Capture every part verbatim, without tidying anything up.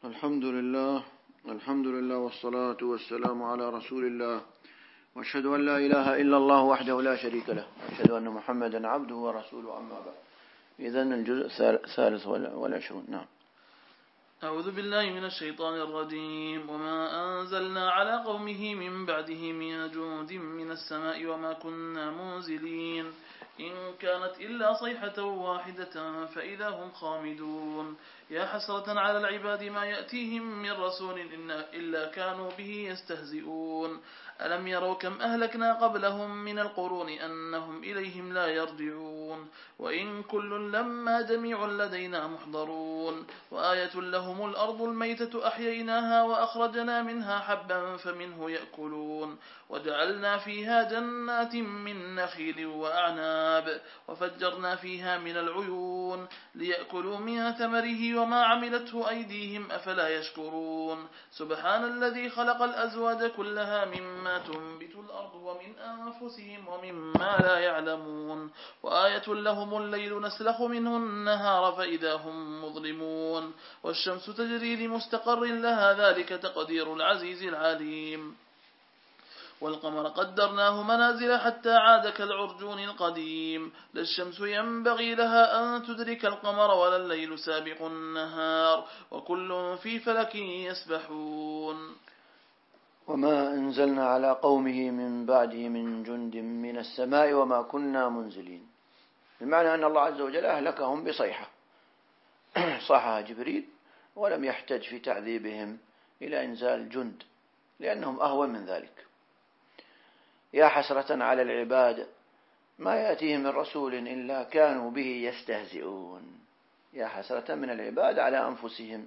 الحمد لله الحمد لله والصلاة والسلام على رسول الله، وأشهد أن لا إله إلا الله وحده لا شريك له، وأشهد أن محمدا عبده ورسوله، أما بعد. إذن الجزء الثالث والعشرون. نعم. أعوذ بالله من الشيطان الرجيم. وما أنزلنا على قومه من بعده من جند من السماء وما كنا منزلين إن كانت إلا صيحة واحدة فإذا هم خامدون. يا حسرة على العباد ما يأتيهم من رسول إلا كانوا به يستهزئون. ألم يروا كم أهلكنا قبلهم من القرون أنهم إليهم لا يرجعون. وإن كل لما جميع لدينا محضرون. وآية لهم الأرض الميتة أحييناها وأخرجنا منها حبا فمنه يأكلون. وجعلنا فيها جنات من نخيل وأعناب وفجرنا فيها من العيون ليأكلوا من ثمره وما عملته أيديهم أفلا يشكرون. سبحان الذي خلق الأزواج كلها مما تنبت الأرض ومن أنفسهم ومما لا يعلمون. وآية لهم الليل نسلخ منه النهار فإذا هم مظلمون. والشمس تجري لمستقر لها ذلك تقدير العزيز العليم. والقمر قدرناه منازل حتى عاد كالعرجون القديم. لا الشمس ينبغي لها أن تدرك القمر ولا الليل سابق النهار وكل في فلك يسبحون. وما أنزلنا على قومه من بعده من جند من السماء وما كنا منزلين، بمعنى أن الله عز وجل أهلكهم بصيحة صاحها جبريل، ولم يحتج في تعذيبهم إلى إنزال جند لأنهم أهون من ذلك. يا حسرة على العباد ما يأتيهم من رسول إلا كانوا به يستهزئون. يا حسرة من العباد على أنفسهم،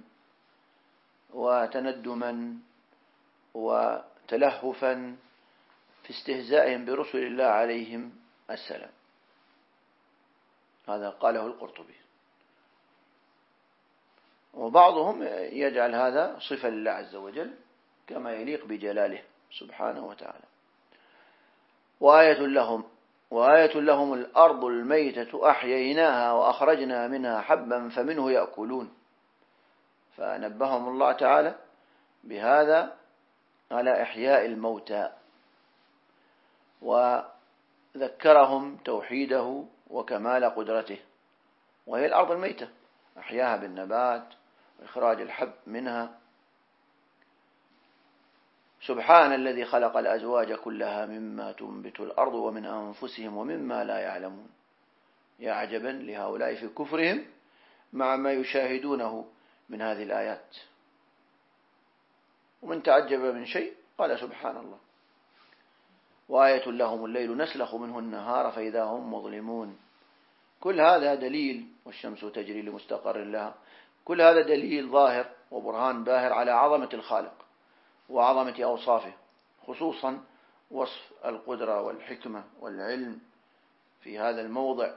وتندما وتلهفا في استهزائهم برسل الله عليهم السلام. هذا قاله القرطبي. وبعضهم يجعل هذا صفة لله عز وجل كما يليق بجلاله سبحانه وتعالى. وآية لهم وآية لهم الأرض الميتة أحييناها وأخرجنا منها حبا فمنه يأكلون. فنبههم الله تعالى بهذا على إحياء الموتى، وذكرهم توحيده وكمال قدرته، وهي الأرض الميتة أحياها بالنبات وإخراج الحب منها. سبحان الذي خلق الأزواج كلها مما تنبت الأرض ومن أنفسهم ومما لا يعلمون. يا عجبا لهؤلاء في كفرهم مع ما يشاهدونه من هذه الآيات. ومن تعجب من شيء قال سبحان الله. وآية لهم الليل نسلخ منه النهار فإذا هم مظلمون. كل هذا دليل، والشمس تجري لمستقر لها، كل هذا دليل ظاهر وبرهان باهر على عظمة الخالق وعظمة أوصافه، خصوصا وصف القدرة والحكمة والعلم في هذا الموضع.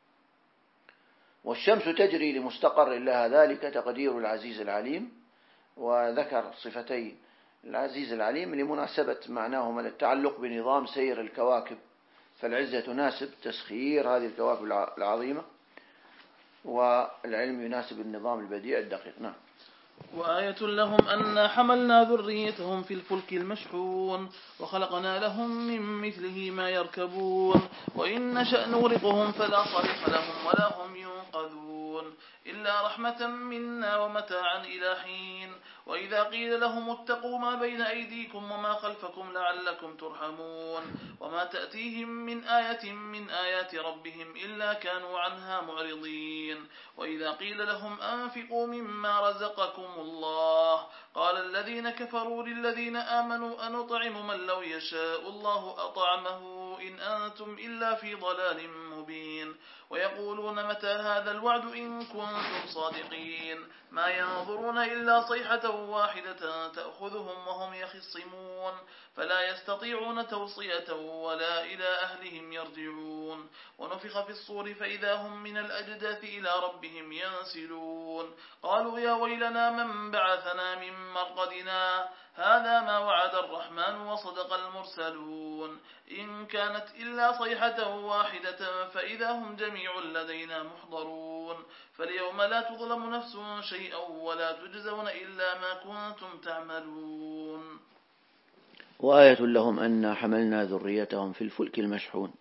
والشمس تجري لمستقر لها ذلك تقدير العزيز العليم. وذكر صفتي العزيز العليم لمناسبة معناهما للتعلق بنظام سير الكواكب، فالعزة تناسب تسخير هذه الكواكب العظيمة، والعلم يناسب النظام البديع الدقيق. نعم. وآية لهم أن حملنا ذريتهم في الفلك المشحون وخلقنا لهم من مثله ما يركبون وإن نشأ نغرقهم فلا صريخ لهم ولا هم ينقذون إلا رحمة منا ومتاعا إلى حين. وإذا قيل لهم اتقوا ما بين أيديكم وما خلفكم لعلكم ترحمون. وما تأتيهم من آية من آيات ربهم إلا كانوا عنها معرضين. وإذا قيل لهم أنفقوا مما رزقكم الله قال الذين كفروا للذين آمنوا أنطعم من لو يشاء الله أطعمه إن أنتم إلا في ضلال مبين. ويقولون متى هذا الوعد إن كنتم صادقين. ما ينظرون إلا صيحة واحدة تأخذهم وهم يخصمون فلا يستطيعون توصية ولا إلى أهلهم يرجعون. ونفخ في الصور فإذا هم من الأجداث إلى ربهم ينسلون. قالوا يا ويلنا من بعثنا من مرقدنا هذا ما وعد الرحمن وصدق المرسلون إن كانت إلا صيحة واحدة فإذا هم جميع لدينا محضرون فاليوم لا تظلم نفس شيئا ولا تجزون إلا ما كنتم تعملون. وآية لهم أن حملنا ذريتهم في الفلك المشحون.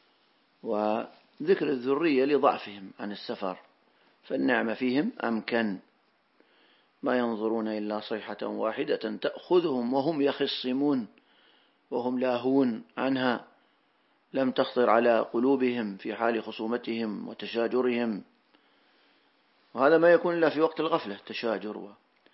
وذكر الذرية لضعفهم عن السفر، فالنعمة فيهم أمكن، ما ينظرون إلا صيحة واحدة تأخذهم وهم يخصمون وهم لاهون عنها، لم تخطر على قلوبهم في حال خصومتهم وتشاجرهم، وهذا ما يكون إلا في وقت الغفلة تشاجر.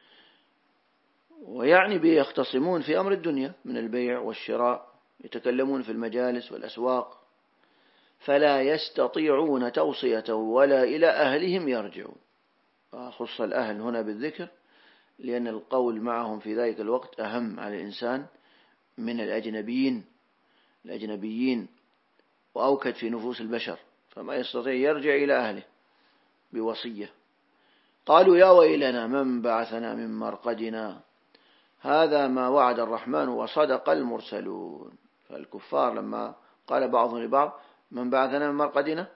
ويعني بيختصمون في أمر الدنيا من البيع والشراء، يتكلمون في المجالس والأسواق، فلا يستطيعون توصية ولا إلى أهلهم يرجعون. خص الأهل هنا بالذكر لأن القول معهم في ذلك الوقت أهم على الإنسان من الأجنبيين الأجنبيين وأوكد في نفوس البشر، فما يستطيع يرجع إلى أهله بوصية. قالوا يا ويلنا من بعثنا من مرقدنا هذا ما وعد الرحمن وصدق المرسلون. فالكفار لما قال بعضهم لبعض من بعثنا من مرقدنا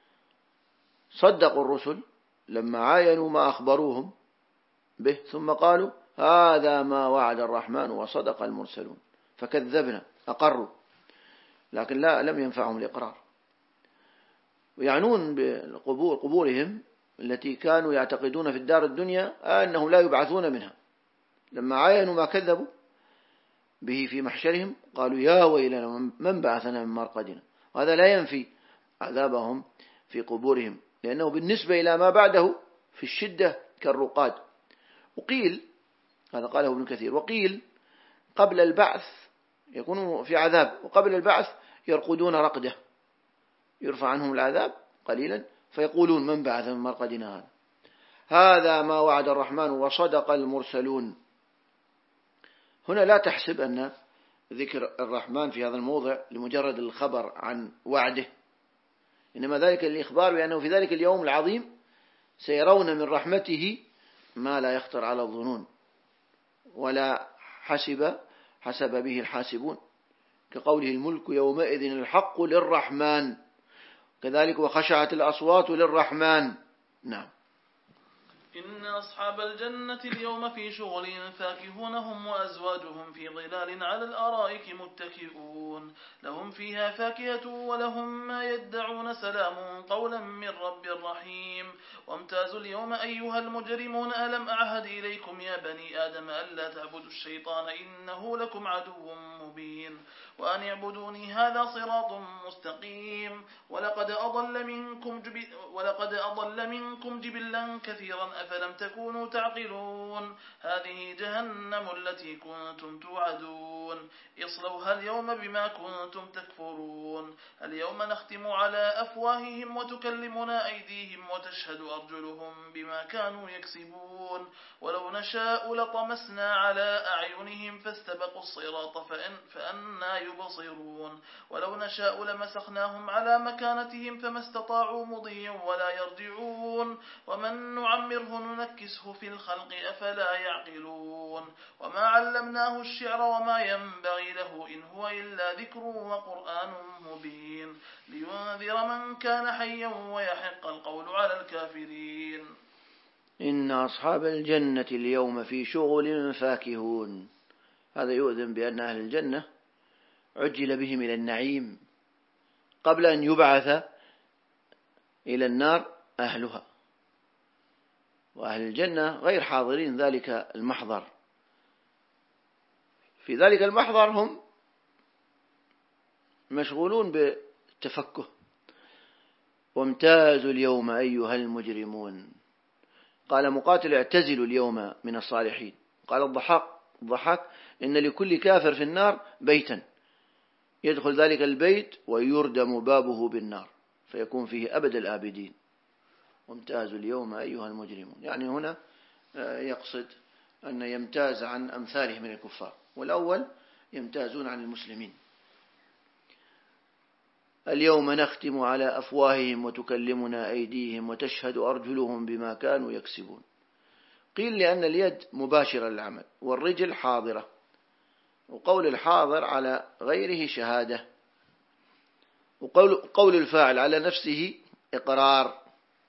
صدقوا الرسل لما عاينوا ما أخبروهم به، ثم قالوا هذا ما وعد الرحمن وصدق المرسلون، فكذبنا، أقروا، لكن لا لم ينفعهم الإقرار. ويعنون بقبور قبورهم التي كانوا يعتقدون في الدار الدنيا أنهم لا يبعثون منها، لما عاينوا ما كذبوا به في محشرهم قالوا يا ويلنا من بعثنا من مرقدنا. وهذا لا ينفي عذابهم في قبورهم، لأنه بالنسبة إلى ما بعده في الشدة كالرقاد. وقيل، هذا قاله ابن كثير، وقيل قبل البعث يكونوا في عذاب، وقبل البعث يرقدون رقدة يرفع عنهم العذاب قليلا فيقولون من بعث من مرقدنا هذا هذا ما وعد الرحمن وصدق المرسلون. هنا لا تحسب أن ذكر الرحمن في هذا الموضع لمجرد الخبر عن وعده، إنما ذلك الإخبار بأنه في ذلك اليوم العظيم سيرون من رحمته ما لا يخطر على الظنون ولا حسب حسب به الحاسبون، كقوله الملك يومئذ الحق للرحمن، كذلك وخشعت الأصوات للرحمن. نعم. إن أصحاب الجنة اليوم في شغل فاكهون هم وأزواجهم في ظلال على الأرائك متكئون لهم فيها فاكهة ولهم ما يدعون سلام قولا من رب رحيم. وامتازوا اليوم أيها المجرمون ألم أعهد إليكم يا بني آدم ألا تعبدوا الشيطان إنه لكم عدو مبين وأن اعبدوني هذا صراط مستقيم. ولقد أضل منكم جب... ولقد أضل منكم جبلا كثيرا أفلم تكونوا تعقلون. هذه جهنم التي كنتم توعدون اصلوها اليوم بما كنتم تكفرون. اليوم نختم على أفواههم وتكلمنا أيديهم وتشهد أرجلهم بما كانوا يكسبون. ولو نشاء لطمسنا على أعينهم فاستبقوا الصراط فأن فأنا يبصرون. ولو نشاء لمسخناهم على مكانتهم فما استطاعوا مضيا ولا يرجعون. ومن نعمره ننكسه في الخلق أفلا يعقلون. وما علمناه الشعر وما ينبغي له إن هو إلا ذكر وقرآن مبين لينذر من كان حيا ويحق القول على الكافرين. إن أصحاب الجنة اليوم في شغل فاكهون. هذا يؤذن بأن أهل الجنة عجل بهم إلى النعيم قبل أن يبعث إلى النار أهلها، وأهل الجنة غير حاضرين ذلك المحضر. في ذلك المحضر هم مشغولون بالتفكه. وامتازوا اليوم أيها المجرمون. قال مقاتل اعتزلوا اليوم من الصالحين. قال الضحاك الضحاك إن لكل كافر في النار بيتا يدخل ذلك البيت ويردم بابه بالنار فيكون فيه أبد الآبدين. وامتازوا اليوم أيها المجرمون، يعني هنا يقصد أن يمتاز عن أمثاله من الكفار، والأول يمتازون عن المسلمين. اليوم نختم على أفواههم وتكلمنا أيديهم وتشهد أرجلهم بما كانوا يكسبون. قيل لأن اليد مباشرة للعمل والرجل حاضرة، وقول الحاضر على غيره شهادة، وقول قول الفاعل على نفسه إقرار.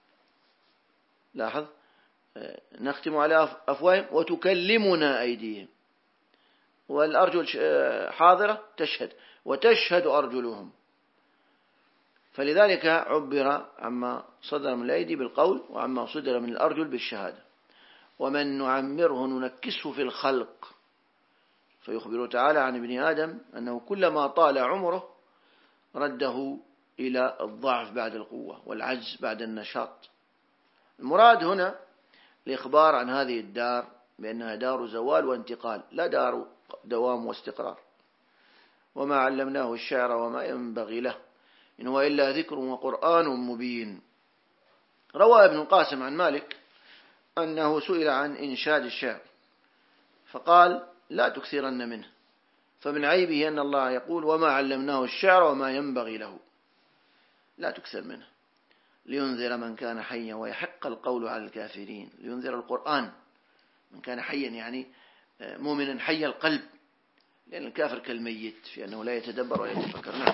لاحظ، نختم على أفواههم وتكلمنا أيديهم، والأرجل حاضرة تشهد، وتشهد أرجلهم، فلذلك عبر عما صدر من الأيدي بالقول وعما صدر من الأرجل بالشهادة. ومن نعمره ننكسه في الخلق، فيخبر تعالى عن ابن آدم أنه كلما طال عمره رده إلى الضعف بعد القوة والعجز بعد النشاط. المراد هنا الإخبار عن هذه الدار بأنها دار زوال وانتقال، لا دار دوام واستقرار. وما علمناه الشعر وما ينبغي له إن هو إلا ذكر وقرآن مبين. روى ابن القاسم عن مالك أنه سئل عن إنشاد الشعر فقال لا تكثرن منه، فمن عيبه أن الله يقول وما علمناه الشعر وما ينبغي له، لا تكثر منه، لينذر من كان حيا ويحق القول على الكافرين. لينذر القرآن من كان حيا يعني مؤمنا حي القلب، لأن الكافر كالميت في أنه لا يتدبر ولا يتفكر. نعم.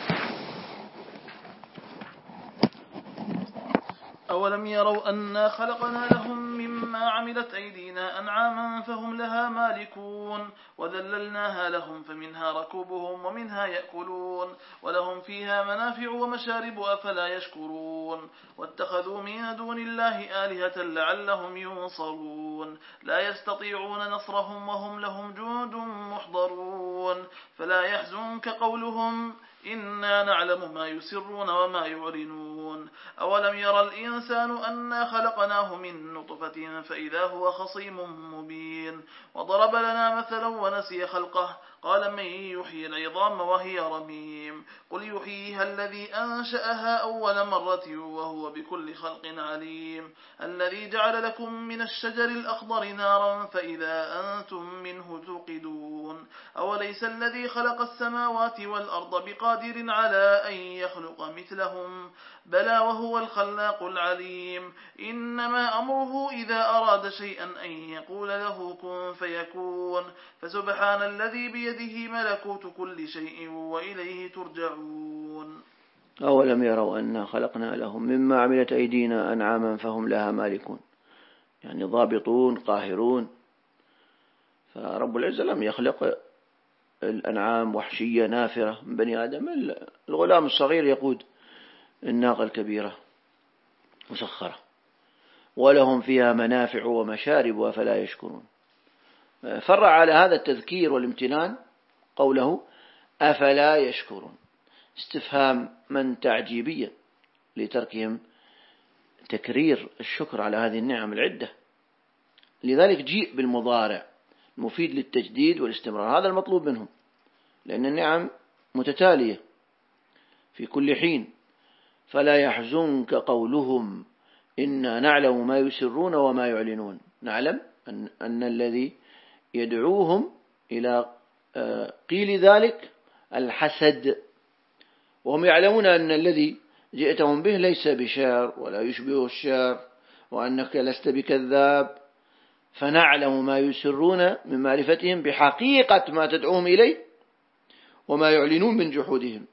أولم يروا أنا خلقنا لهم مما عملت أيدينا أنعاما فهم لها مالكون وذللناها لهم فمنها ركوبهم ومنها يأكلون ولهم فيها منافع ومشارب أفلا يشكرون. واتخذوا من دون الله آلهة لعلهم ينصرون لا يستطيعون نصرهم وهم لهم جند محضرون. فلا يحزنك قولهم إنا نعلم ما يسرون وما يعلنون. أولم يرى الإنسان أنا خلقناه من نطفة فإذا هو خصيم مبين. وضرب لنا مثلا ونسي خلقه قال من يحيي العظام وهي رميم. قل يحييها الذي أنشأها أول مرة وهو بكل خلق عليم. الذي جعل لكم من الشجر الأخضر نارا فإذا أنتم منه توقدون. أوليس الذي خلق السماوات والأرض بقادر على أن يخلق مثلهم بلى وهو الخلاق العليم. إنما أمره إذا أراد شيئا أن يقول له كن فيكون. فسبحان الذي بيده ملكوت كل شيء وإليه ترجعون. أولم يروا أنا خلقنا لهم مما عملت أيدينا أنعاما فهم لها مالكون، يعني ضابطون قاهرون. فرب العزة لم يخلق الأنعام وحشية نافرة من بني آدم. الغلام الصغير يقود الناقة الكبيرة مسخرة، ولهم فيها منافع ومشارب أفلا يشكرون. فرع على هذا التذكير والامتنان قوله أفلا يشكرون، استفهام من تعجيبيا لتركهم تكرير الشكر على هذه النعم العدة. لذلك جيء بالمضارع مفيد للتجديد والاستمرار، هذا المطلوب منهم، لأن النعم متتالية في كل حين. فلا يحزنك قولهم إنا نعلم ما يسرون وما يعلنون. نعلم أن, أن الذي يدعوهم إلى قيل ذلك الحسد، وهم يعلمون أن الذي جئتهم به ليس بشعر ولا يشبه الشعر وأنك لست بكذاب. فنعلم ما يسرون من معرفتهم بحقيقة ما تدعوهم إليه وما يعلنون من جحودهم.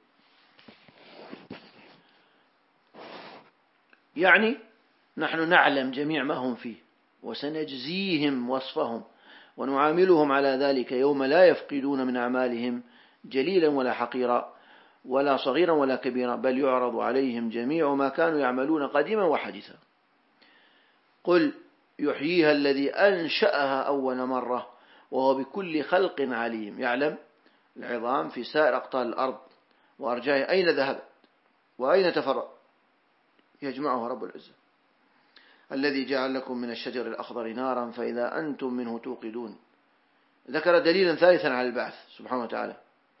يعني نحن نعلم جميع ما هم فيه وسنجزيهم وصفهم ونعاملهم على ذلك يوم لا يفقدون من أعمالهم جليلا ولا حقيرا ولا صغيرا ولا كبيرا، بل يعرض عليهم جميع ما كانوا يعملون قديما وحديثا. قل يحييها الذي أنشأها أول مرة وهو بكل خلق عليم. يعلم العظام في سائر أقطار الأرض وأرجائها أين ذهبت وأين تفرق، يجمعها رب العزة. الذي جعل لكم من الشجر الأخضر نارا فإذا أنتم منه توقدون. ذكر دليلا ثالثا على البعث سبحانه وتعالى.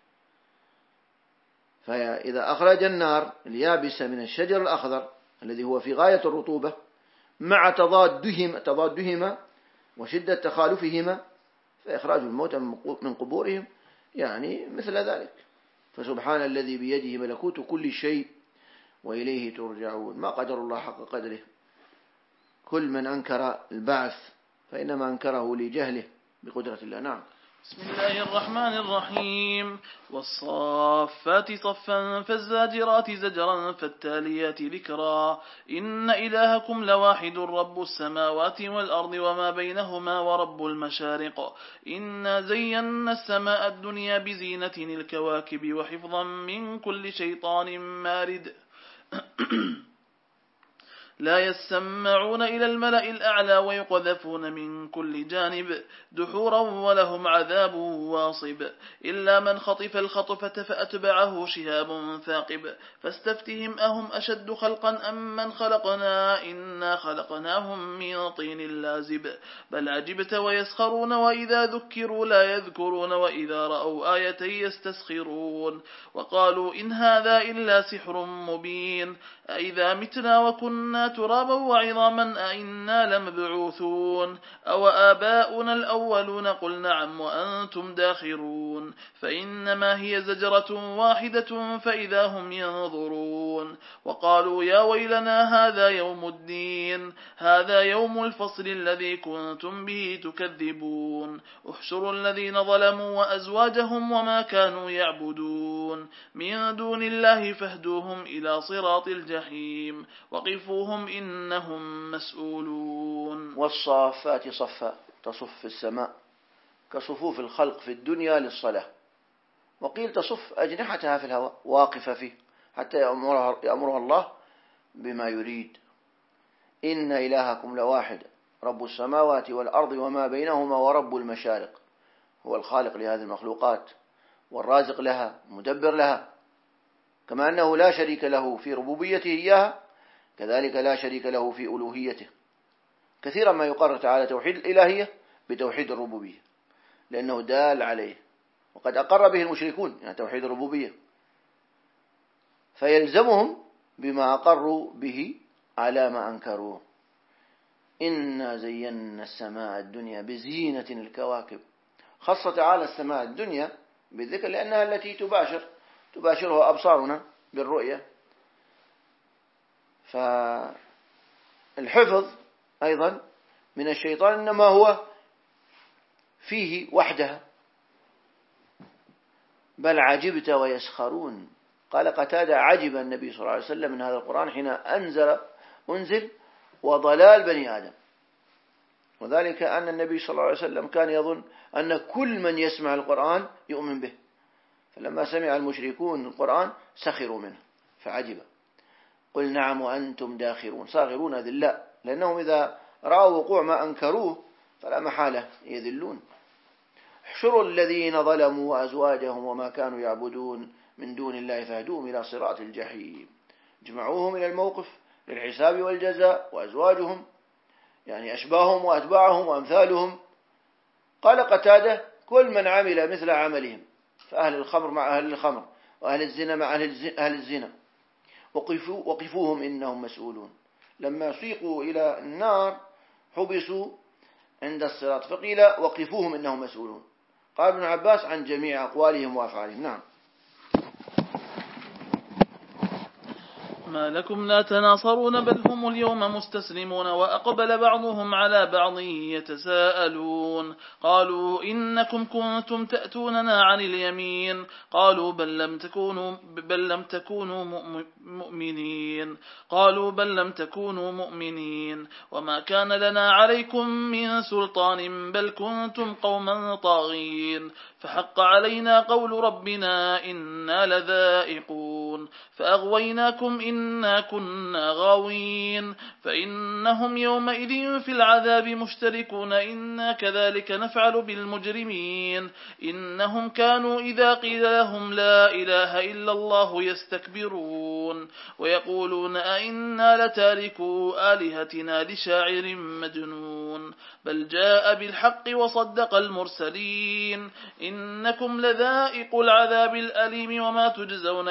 فإذا أخرج النار اليابسة من الشجر الأخضر الذي هو في غاية الرطوبة مع تضادهما تضادهما وشدة تخالفهما فإخراج الموتى من قبورهم يعني مثل ذلك. فسبحان الذي بيده ملكوت كل شيء وإليه ترجعون. ما قدر الله حق قدره. كل من أنكر البعث فإنما أنكره لجهله بقدرة الله. نعم. بسم الله الرحمن الرحيم. والصافات صفا فالزاجرات زجرا فالتاليات ذكرا إن إلهكم لواحد رب السماوات والأرض وما بينهما ورب المشارق إنا زينا السماء الدنيا بزينة الكواكب وحفظا من كل شيطان مارد لا يسمعون إلى الملأ الأعلى ويقذفون من كل جانب دحورا ولهم عذاب واصب إلا من خطف الخطفة فأتبعه شهاب ثاقب فاستفتهم أهم أشد خلقا أم من خلقنا إنا خلقناهم من طين لازب بل عجبت ويسخرون وإذا ذكروا لا يذكرون وإذا رأوا آية يستسخرون وقالوا إن هذا إلا سحر مبين أئذا متنا وكنا ترابا وعظاما أئنا لمبعوثون أو آباؤنا الأولون قل نعم وأنتم داخرون فإنما هي زجرة واحدة فإذا هم ينظرون وقالوا يا ويلنا هذا يوم الدين هذا يوم الفصل الذي كنتم به تكذبون احشروا الذين ظلموا وأزواجهم وما كانوا يعبدون من دون الله فاهدوهم إلى صراط الجحيم وقفوهم إنهم مسؤولون. والصافات صفا تصف السماء كصفوف الخلق في الدنيا للصلاة. وقيل تصف أجنحتها في الهواء واقفة فيه حتى يأمرها, يأمرها الله بما يريد. إن إلهكم لواحد رب السماوات والأرض وما بينهما ورب المشارق هو الخالق لهذه المخلوقات والرازق لها مدبر لها كما أنه لا شريك له في ربوبيته إياها كذلك لا شريك له في ألوهيته. كثيرا ما يقرر تعالى توحيد الإلهية بتوحيد الربوبية لأنه دال عليه وقد أقر به المشركون يعني توحيد الربوبية فيلزمهم بما أقروا به على ما أنكروه. إنا زينا السماء الدنيا بزينة الكواكب. خص تعالى السماء الدنيا بالذكر لأنها التي تباشر تباشرها أبصارنا بالرؤية. فالحفظ أيضا من الشيطان إنما هو فيه وحدها. بل عجبت ويسخرون. قال قتادة عجب النبي صلى الله عليه وسلم من هذا القرآن حين أنزل أنزل وضلال بني آدم. وذلك أن النبي صلى الله عليه وسلم كان يظن أن كل من يسمع القرآن يؤمن به فلما سمع المشركون القرآن سخروا منه فعجب. قل نعم وأنتم داخرون صاغرون ذلاء لأنهم إذا رأوا وقوع ما أنكروه فلا محالة يذلون. احشروا الذين ظلموا وأزواجهم وما كانوا يعبدون من دون الله فاهدوهم إلى صراط الجحيم. جمعوهم إلى الموقف للحساب والجزاء وأزواجهم يعني أشباههم وأتباعهم وأمثالهم. قال قتادة كل من عمل مثل عملهم فأهل الخمر مع أهل الخمر وأهل الزنا مع أهل الزنا وقفوا وقفوهم إنهم مسؤولون. لما سيقوا إلى النار حبسوا عند الصراط فقيل وقفوهم إنهم مسؤولون. قال ابن عباس عن جميع أقوالهم وأفعالهم. نعم. ما لكم لا تناصرون بل هم اليوم مستسلمون وأقبل بعضهم على بعض يتساءلون قالوا إنكم كنتم تأتوننا عن اليمين قالوا بل لم تكونوا بل لم تكونوا مؤمنين قالوا بل لم تكونوا مؤمنين وما كان لنا عليكم من سلطان بل كنتم قوما طاغين فحق علينا قول ربنا إنا لذائقون فأغويناكم إنا كنا غاوين فإنهم يومئذ في العذاب مشتركون إنا كذلك نفعل بالمجرمين إنهم كانوا إذا قيل لهم لا إله إلا الله يستكبرون ويقولون أئنا لتاركوا آلهتنا لشاعر مجنون بل جاء بالحق وصدق المرسلين إنكم لذائق العذاب الأليم وما تجزون إلا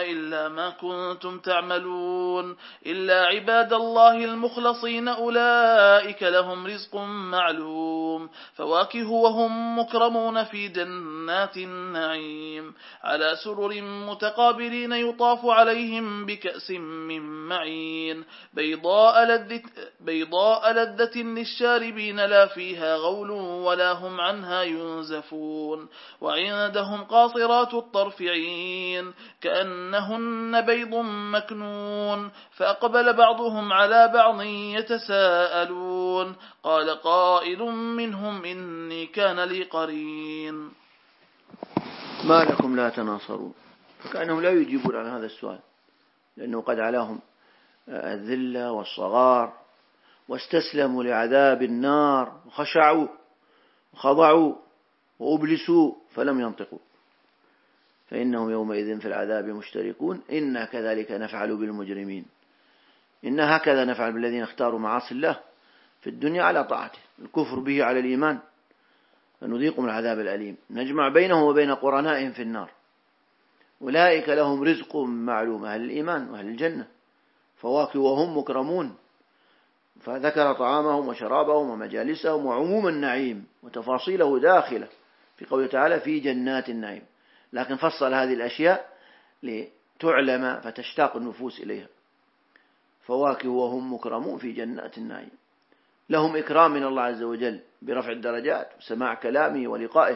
ما كنتم تعملون إلا عباد الله المخلصين أولئك لهم رزق معلوم فواكه وهم مكرمون في جنات النعيم على سرر متقابلين يطاف عليهم بكأس من معين بيضاء لذة, بيضاء لذة للشاربين لا فيها غول ولا هم عنها ينزفون وعندهم قاصرات الطرف عين كأنهن بيض مكنون فأقبل بعضهم على بعض يتساءلون قال قائل منهم إني كان لي قرين ما لكم لا تناصرون فكأنهم لا يجيبون عن هذا السؤال لأنه قد علاهم الذلة والصغار واستسلموا لعذاب النار وخشعوا وخضعوا وأبلسوا فلم ينطقوا فإنهم يومئذ في العذاب مشتركون إنا كذلك نفعل بالمجرمين إن هكذا نفعل بالذين اختاروا معاصي الله في الدنيا على طاعته الكفر به على الإيمان فنذيقهم العذاب الأليم نجمع بينهم وبين قرنائهم في النار أولئك لهم رزق معلوم أهل الإيمان وأهل الجنة فواكه وهم مكرمون فذكر طعامهم وشرابهم ومجالسهم وعموم النعيم وتفاصيله داخلة في قوله تعالى في جنات النعيم لكن فصل هذه الأشياء لتعلم فتشتاق النفوس إليها فواكه وهم مكرمون في جنات النعيم لهم إكرام من الله عز وجل برفع الدرجات وسماع كلامه ولقائه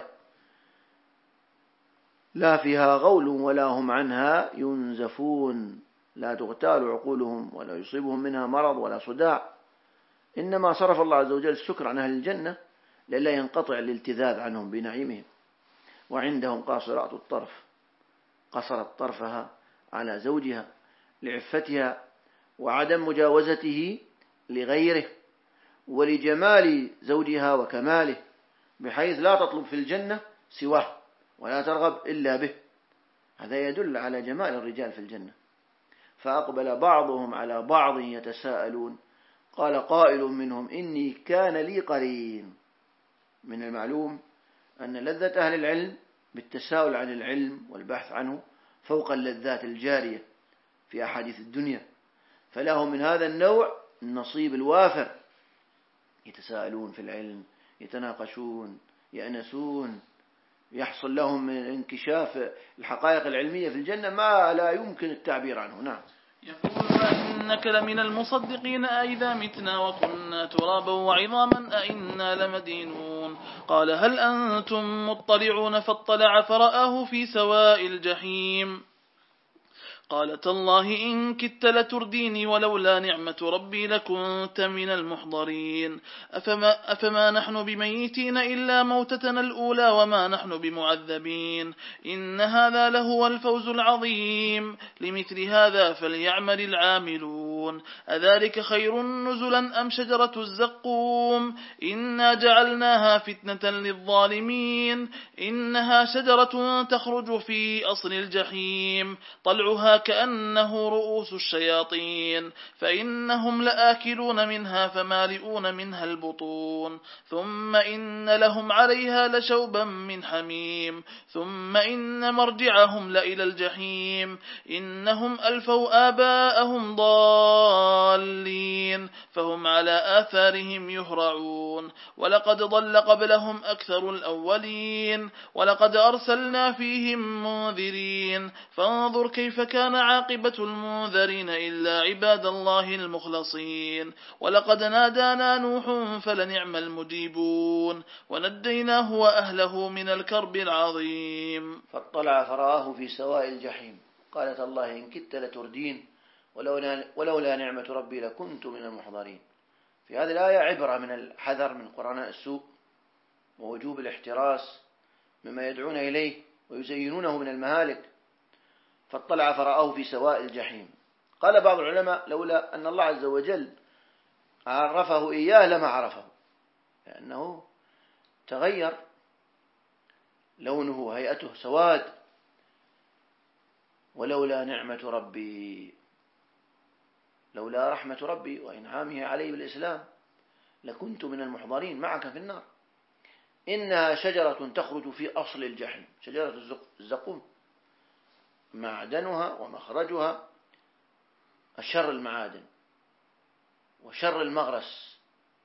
لا فيها غول ولا هم عنها ينزفون لا تغتال عقولهم ولا يصيبهم منها مرض ولا صداع إنما صرف الله عز وجل السكر عن أهل الجنة لئلا ينقطع الالتذاذ عنهم بنعيمهم وعندهم قاصرات الطرف قصرت طرفها على زوجها لعفتها وعدم مجاوزته لغيره ولجمال زوجها وكماله بحيث لا تطلب في الجنة سواه ولا ترغب إلا به هذا يدل على جمال الرجال في الجنة فأقبل بعضهم على بعض يتساءلون قال قائل منهم إني كان لي قرين من المعلوم أن لذة أهل العلم بالتساؤل عن العلم والبحث عنه فوق اللذات الجارية في أحاديث الدنيا فلهم من هذا النوع النصيب الوافر يتساءلون في العلم يتناقشون يأنسون يحصل لهم من انكشاف الحقائق العلمية في الجنة ما لا يمكن التعبير عنه نعم يقول إنك لمن المصدقين أئذا متنا وكنا ترابا وعظاما أئنا لمدينون قال هل أنتم مطلعون فاطلع فرآه في سواء الجحيم قال تالله إن كدت لترديني ولولا نعمة ربي لكنت من المحضرين أفما, أفما نحن بميتين إلا موتتنا الأولى وما نحن بمعذبين إن هذا لهو الفوز العظيم لمثل هذا فليعمل العاملون أذلك خير نزلا أم شجرة الزقوم إنا جعلناها فتنة للظالمين إنها شجرة تخرج في أصل الجحيم طلعها كأنه رؤوس الشياطين فإنهم لآكلون منها فمالئون منها البطون ثم إن لهم عليها لشوبا من حميم ثم إن مرجعهم لإلى الجحيم إنهم ألفوا آباءهم ضالين فهم على آثارهم يهرعون ولقد ضل قبلهم أكثر الأولين ولقد أرسلنا فيهم منذرين فانظر كيف كان عاقبة المنذرين إلا عباد الله المخلصين ولقد نادانا نوح فلنعم المجيبون ونجيناه وأهله من الكرب العظيم فاطلع فرآه في سواء الجحيم قالت الله إن كدت لتردين ولولا, ولولا نعمة ربي لكنت من المحضرين في هذه الآية عبرة من الحذر من قرناء السوء ووجوب الاحتراس مما يدعون إليه ويزينونه من المهالك فاطلع فرآه في سواء الجحيم قال بعض العلماء لولا أن الله عز وجل عرفه إياه لما عرفه لأنه تغير لونه هيئته سواد ولولا نعمة ربي لولا رحمة ربي وإنعامه علي بالإسلام لكنت من المحضرين معك في النار إنها شجرة تخرج في أصل الجحيم شجرة الزقوم معدنها ومخرجها شر المعادن وشر المغرس،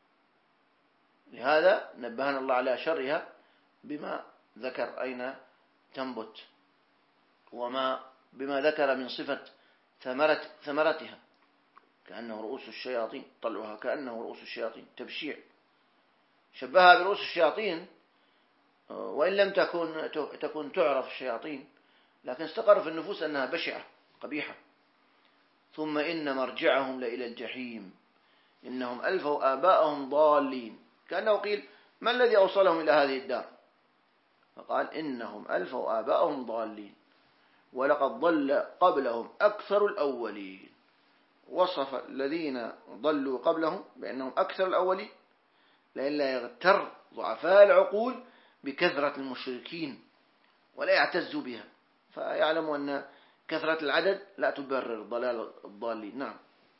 لهذا نبهنا الله على شرها بما ذكر أين تنبت، وما بما ذكر من صفة ثمرة ثمرتها كأنه رؤوس الشياطين، طلعها كأنه رؤوس الشياطين، تبشيع، شبهها برؤوس الشياطين، وإن لم تكن تكن تعرف الشياطين، لكن استقر في النفوس أنها بشعة قبيحة. ثم إن مرجعهم لإلى الجحيم إنهم ألفوا آباءهم ضالين، كأنه قيل ما الذي أوصلهم إلى هذه الدار؟ فقال إنهم ألفوا آباءهم ضالين ولقد ضل قبلهم أكثر الأولين. وصف الذين ضلوا قبلهم بأنهم أكثر الأولين لئلا يغتر ضعفاء العقول بكثرة المشركين ولا يعتزوا بها، فيعلموا أن كثرة العدد لا تبرر ضلال الضالين. نعم.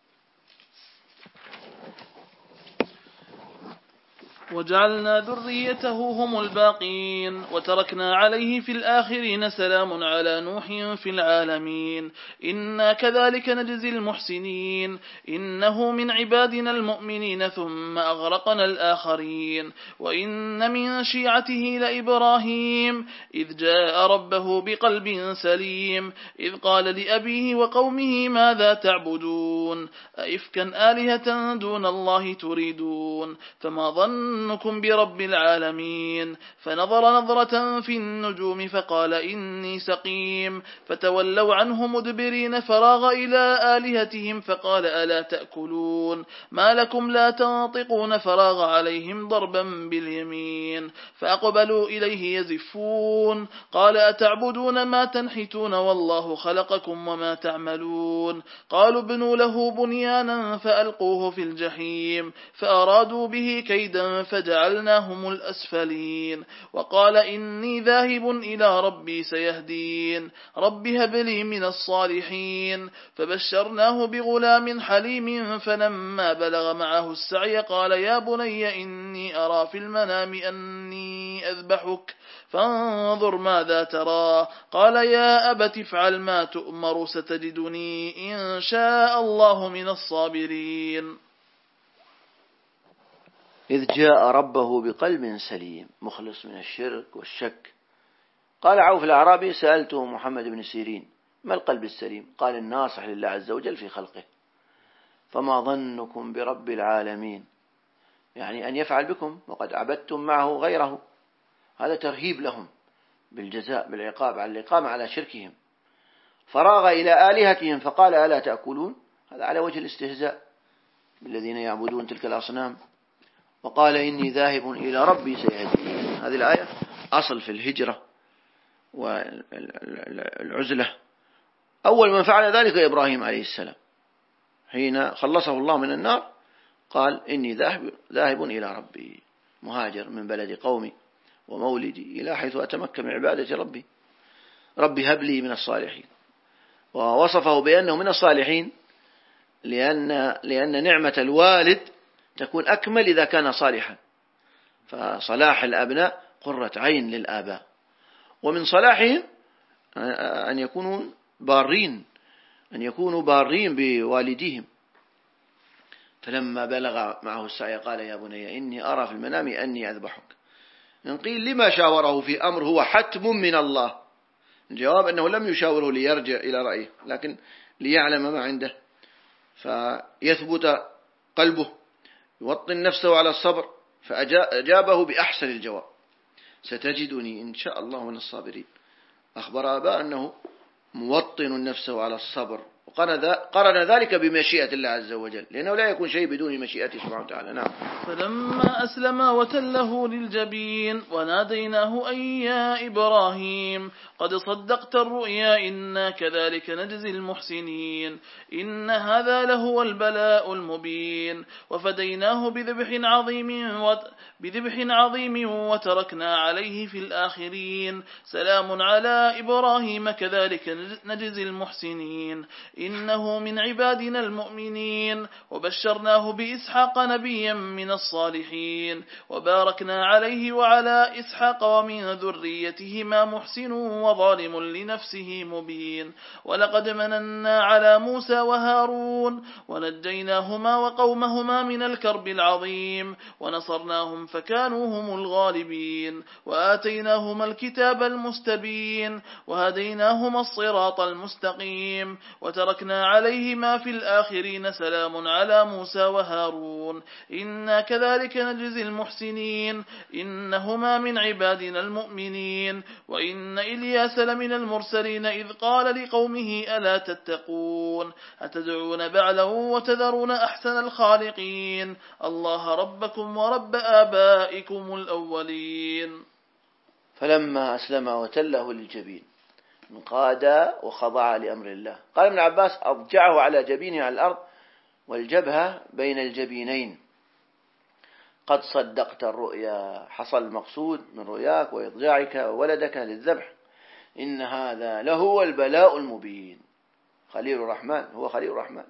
وجعلنا ذريته هم الباقين وتركنا عليه في الآخرين سلام على نوح في العالمين إنا كذلك نجزي المحسنين إنه من عبادنا المؤمنين ثم أغرقنا الآخرين. وإن من شيعته لإبراهيم إذ جاء ربه بقلب سليم إذ قال لأبيه وقومه ماذا تعبدون أئفكا آلهة دون الله تريدون فما ظن ظنكم برب العالمين فنظر نظرة في النجوم فقال إني سقيم فتولوا عنه مدبرين فراغ إلى آلهتهم فقال ألا تأكلون ما لكم لا تنطقون فراغ عليهم ضربا باليمين فأقبلوا إليه يزفون قال أتعبدون ما تنحتون والله خلقكم وما تعملون قالوا ابنوا له بنيانا فألقوه في الجحيم فأرادوا به كيدا فجعلناهم الأسفلين وقال إني ذاهب إلى ربي سيهدين رب هب لي من الصالحين فبشرناه بغلام حليم فلما بلغ معه السعي قال يا بني إني أرى في المنام أني أذبحك فانظر ماذا ترى قال يا أبت افعل ما تؤمر ستجدني إن شاء الله من الصابرين. إذ جاء ربه بقلب سليم مخلص من الشرك والشك. قال عوف الأعرابي سألته محمد بن سيرين ما القلب السليم؟ قال الناصح لله عز وجل في خلقه. فما ظنكم برب العالمين؟ يعني أن يفعل بكم وقد عبدتم معه غيره، هذا ترهيب لهم بالجزاء بالعقاب على الإقامة على شركهم. فراغ إلى آلهتهم فقال ألا تأكلون، هذا على وجه الاستهزاء بالذين يعبدون تلك الأصنام. وقال إني ذاهب إلى ربي سيهدين. هذه الآية أصل في الهجرة والعزلة. أول من فعل ذلك إبراهيم عليه السلام حين خلصه الله من النار قال إني ذاهب, ذاهب إلى ربي، مهاجر من بلد قومي ومولدي إلى حيث أتمكن من عبادة ربي ربي هب لي من الصالحين. ووصفه بأنه من الصالحين لأن, لأن نعمة الوالد تكون أكمل إذا كان صالحا، فصلاح الأبناء قرة عين للآباء، ومن صلاحهم أن يكونوا بارين أن يكونوا بارين بوالديهم. فلما بلغ معه السعي قال يا بني إني أرى في المنام أني أذبحك. إن قيل لما شاوره في أمر هو حتم من الله، الجواب أنه لم يشاوره ليرجع إلى رأيه لكن ليعلم ما عنده فيثبت قلبه يوطن نفسه على الصبر، فأجابه بأحسن الجواب ستجدني إن شاء الله من الصابرين. أخبر آباء أنه موطن نفسه على الصبر، وقرن ذلك بمشيئة الله عز وجل لأنه لا يكون شيء بدون مشيئته سبحانه وتعالى. نعم. فلما أسلم وتله للجبين وناديناه أن يا إبراهيم قد صدقت الرؤيا إنا كذلك نجزي المحسنين إن هذا لهو البلاء المبين وفديناه بذبح عظيم وت... بذبح عظيم وتركنا عليه في الآخرين سلام على إبراهيم كذلك نجزي المحسنين إنه من عبادنا المؤمنين وبشرناه بإسحاق نبيا من الصالحين وباركنا عليه وعلى إسحاق ومن ذريتهما محسن وظالم لنفسه مبين ولقد مننا على موسى وهارون ونجيناهما وقومهما من الكرب العظيم ونصرناهم فكانوا هم الغالبين وآتيناهما الكتاب المستبين وهديناهما الصراط المستقيم وتركنا عليهما في الآخرين سلام على موسى وهارون إنا كذلك نجزي المحسنين إنهما من عبادنا المؤمنين وإن إلياس لمن المرسلين إذ قال لقومه ألا تتقون أتدعون بعلا وتذرون أحسن الخالقين الله ربكم ورب آبائكم الأولين. فلما أسلم وتله للجبين انقاد وخضع لأمر الله. قال ابن عباس أضجعه على جبينه على الأرض والجبهة بين الجبينين. قد صدقت الرؤيا، حصل المقصود من رؤياك وإضجاعك وولدك للذبح، إن هذا لهو البلاء المبين. خليل الرحمن هو خليل الرحمن،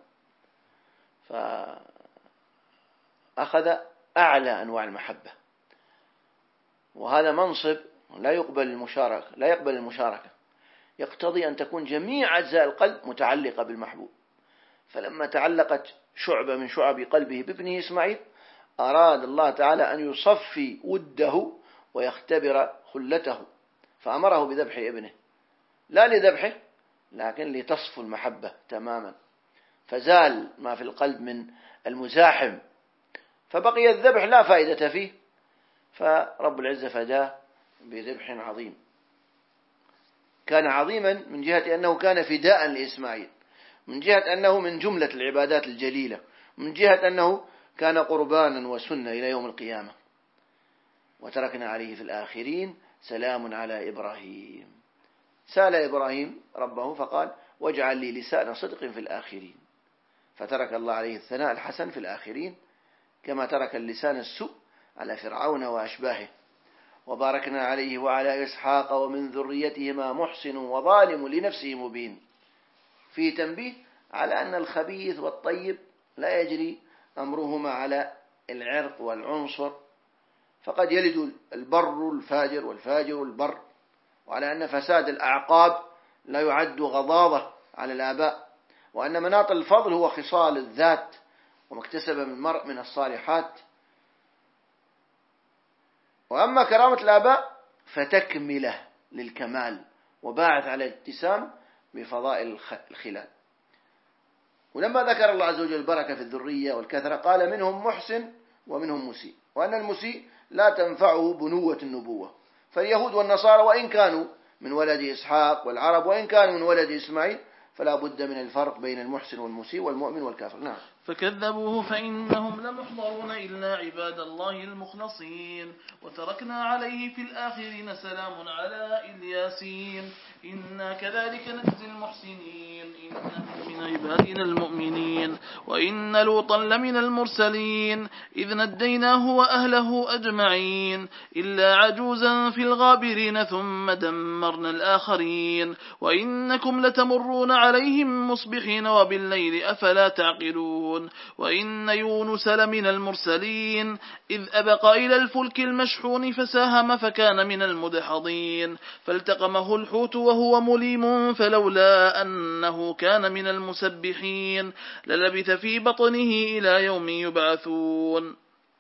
فأخذ أعلى أنواع المحبة، وهذا منصب لا يقبل المشاركة لا يقبل المشاركة يقتضي أن تكون جميع أجزاء القلب متعلقة بالمحبوب. فلما تعلقت شعبة من شعب قلبه بابنه إسماعيل أراد الله تعالى أن يصفي وده ويختبر خلته، فأمره بذبح ابنه، لا لذبحه لكن لتصفو المحبة تماما، فزال ما في القلب من المزاحم، فبقي الذبح لا فائدة فيه، فرب العزة فداه بذبح عظيم. كان عظيما من جهة أنه كان فداء لإسماعيل، من جهة أنه من جملة العبادات الجليلة، من جهة أنه كان قربانا وسنة إلى يوم القيامة. وتركنا عليه في الآخرين سلام على إبراهيم. سأل إبراهيم ربه فقال واجعل لي لسان صدق في الآخرين، فترك الله عليه الثناء الحسن في الآخرين كما ترك اللسان السوء على فرعون وأشباهه. وباركنا عليه وعلى إسحاق ومن ذريتهما محسن وظالم لنفسه مبين، في تنبيه على أن الخبيث والطيب لا يجري أمرهما على العرق والعنصر، فقد يلد البر الفاجر والفاجر البر، وعلى أن فساد الأعقاب لا يعد غضاضة على الآباء، وأن مناط الفضل هو خصال الذات وما اكتسب من المرء من الصالحات. وأما كرامة الآباء فتكمله للكمال وباعث على الاتسام بفضائل الخلال. ولما ذكر الله عز وجل البركة في الذرية والكثرة قال منهم محسن ومنهم مسيء، وأن المسيء لا تنفعه بنوة النبوة. فاليهود والنصارى وإن كانوا من ولد إسحاق والعرب وإن كانوا من ولد إسماعيل فلا بد من الفرق بين المحسن والمسيء والمؤمن والكافر. نعم. فكذبوه فإنهم لمحضرون إلا عباد الله المخلصين وتركنا عليه في الآخرين سلام على الياسين إنا كذلك نجزي المحسنين إنه من عبادنا المؤمنين وإن لوطا لمن المرسلين إذ نجيناه وأهله أجمعين إلا عجوزا في الغابرين ثم دمرنا الآخرين وإنكم لتمرون عليهم مصبحين وبالليل أفلا تعقلون وإن يونس لمن المرسلين إذ أبق إلى الفلك المشحون فساهم فكان من المدحضين فالتقمه الحوت وهو مليم فلولا أنه كان من المسبحين للبث في بطنه إلى يوم يبعثون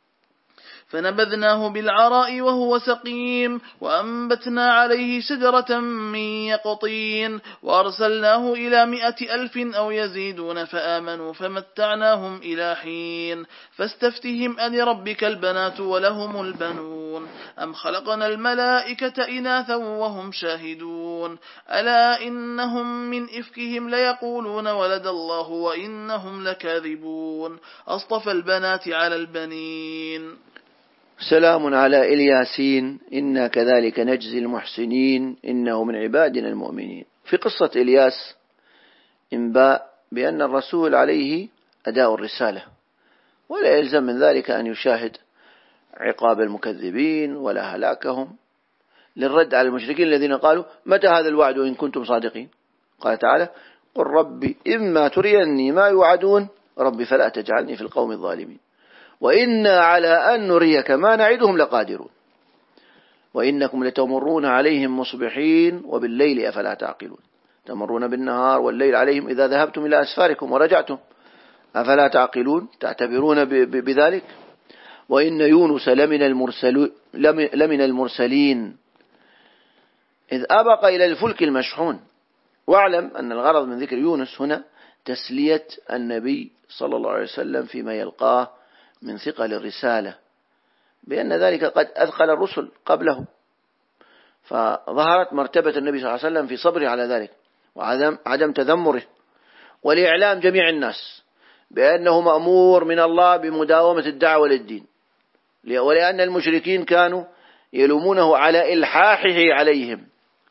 فنبذناه بالعراء وهو سقيم وأنبتنا عليه شجرة من يقطين وأرسلناه إلى مائة ألف أو يزيدون فآمنوا فمتعناهم إلى حين فاستفتهم ألربك البنات ولهم البنون أم خلقنا الملائكة إناثا وهم شاهدون ألا إنهم من إفكهم ليقولون ولد الله وإنهم لكاذبون أصطفى البنات على البنين. سلام على الياسين إنا كذلك نجزي المحسنين إنه من عبادنا المؤمنين. في قصة إلياس إنباء بأن الرسول عليه أداء الرسالة، ولا يلزم من ذلك أن يشاهد عقاب المكذبين ولا هلاكهم، للرد على المشركين الذين قالوا متى هذا الوعد إن كنتم صادقين. قال تعالى قل ربي إما تريني ما يوعدون ربي فلا تجعلني في القوم الظالمين وإنا على أن نريك ما نعدهم لقادرون وإنكم لتمرون عليهم مصبحين وبالليل أفلا تعقلون تمرون بالنهار والليل عليهم إذا ذهبتم إلى أسفاركم ورجعتم أفلا تعقلون تعتبرون بذلك وإن يونس لمن, المرسل لمن المرسلين إذ أبق إلى الفلك المشحون. واعلم أن الغرض من ذكر يونس هنا تسلية النبي صلى الله عليه وسلم فيما يلقاه من ثقل الرسالة بأن ذلك قد أثقل الرسل قبله، فظهرت مرتبة النبي صلى الله عليه وسلم في صبره على ذلك وعدم عدم تذمره، ولإعلام جميع الناس بأنه مأمور من الله بمداومة الدعوة للدين، ولأن المشركين كانوا يلومونه على إلحاحه عليهم.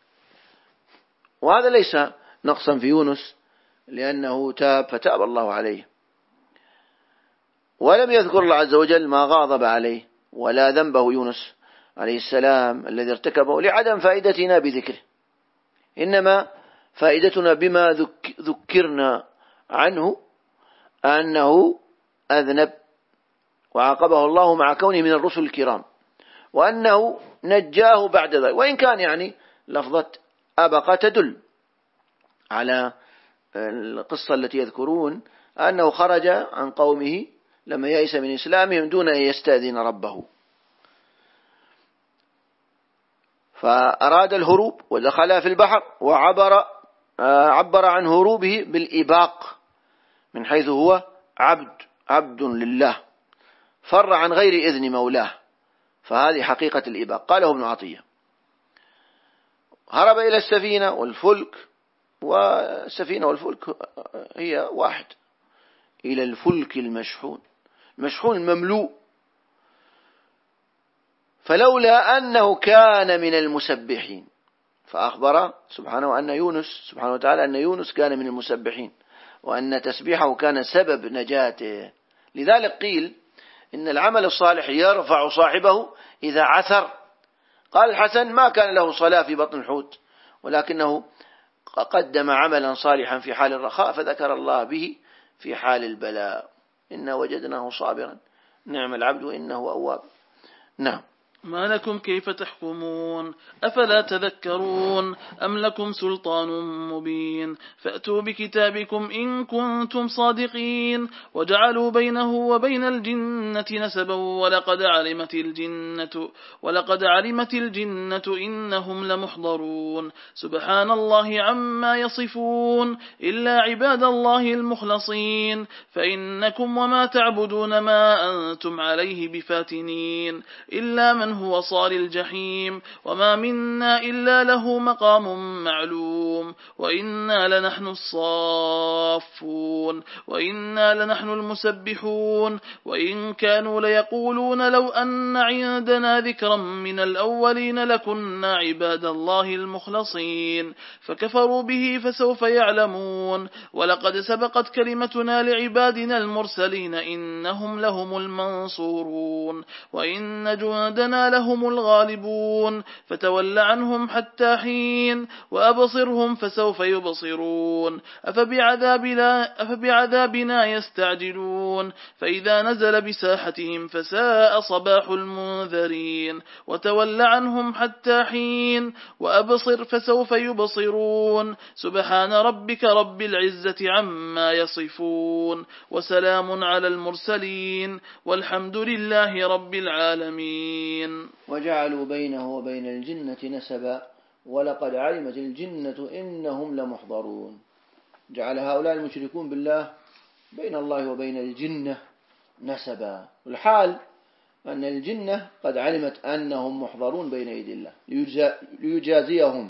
وهذا ليس نقصا في يونس لأنه تاب فتاب الله عليه، ولم يذكر الله عز وجل ما غاضب عليه ولا ذنبه يونس عليه السلام الذي ارتكبه لعدم فائدتنا بذكره، إنما فائدتنا بما ذكرنا عنه أنه أذنب وعاقبه الله مع كونه من الرسل الكرام، وأنه نجاه بعد ذلك، وإن كان يعني لفظة أبقى تدل على القصة التي يذكرون أنه خرج عن قومه لما يئس من إسلامهم دون أن يستأذن ربه، فأراد الهروب ودخل في البحر وعبر عبر عن هروبه بالإباق من حيث هو عبد عبد لله، فر عن غير إذن مولاه، فهذه حقيقة الإباق. قاله ابن عطية هرب إلى السفينة والفلك، والسفينة والفلك هي واحد، إلى الفلك المشحون، المشحون المملوء، فلولا أنه كان من المسبحين، فأخبر سبحانه أن يونس سبحانه وتعالى أن يونس كان من المسبحين وأن تسبيحه كان سبب نجاته. لذلك قيل إن العمل الصالح يرفع صاحبه إذا عثر. قال الحسن ما كان له صلاة في بطن الحوت ولكنه قدم عملا صالحا في حال الرخاء فذكر الله به في حال البلاء، إنا وجدناه صابرا نعم العبد إنه أواب. نعم. ما لكم كيف تحكمون أفلا تذكرون أم لكم سلطان مبين فأتوا بكتابكم إن كنتم صادقين وجعلوا بينه وبين الجنة نسبا ولقد علمت الجنة ولقد علمت الجنة إنهم لمحضرون سبحان الله عما يصفون إلا عباد الله المخلصين فإنكم وما تعبدون ما أنتم عليه بفاتنين إلا من هو صال الجحيم وما منا إلا له مقام معلوم وإنا لنحن الصافون وإنا لنحن المسبحون وإن كانوا ليقولون لو أن عندنا ذكرا من الأولين لكنا عباد الله المخلصين فكفروا به فسوف يعلمون ولقد سبقت كلمتنا لعبادنا المرسلين إنهم لهم المنصورون وإن جندنا لهم الغالبون فتول عنهم حتى حين وأبصرهم فسوف يبصرون أفبعذابنا, أفبعذابنا يستعجلون فإذا نزل بساحتهم فساء صباح المنذرين وتول عنهم حتى حين وأبصر فسوف يبصرون سبحان ربك رب العزة عما يصفون وسلام على المرسلين والحمد لله رب العالمين. وجعلوا بينه وبين الجنة نسبا ولقد علمت الجنة إنهم لمحضرون. جعل هؤلاء المشركون بالله بين الله وبين الجنة نسبا، والحال أن الجنة قد علمت أنهم محضرون بين يدي الله ليجازيهم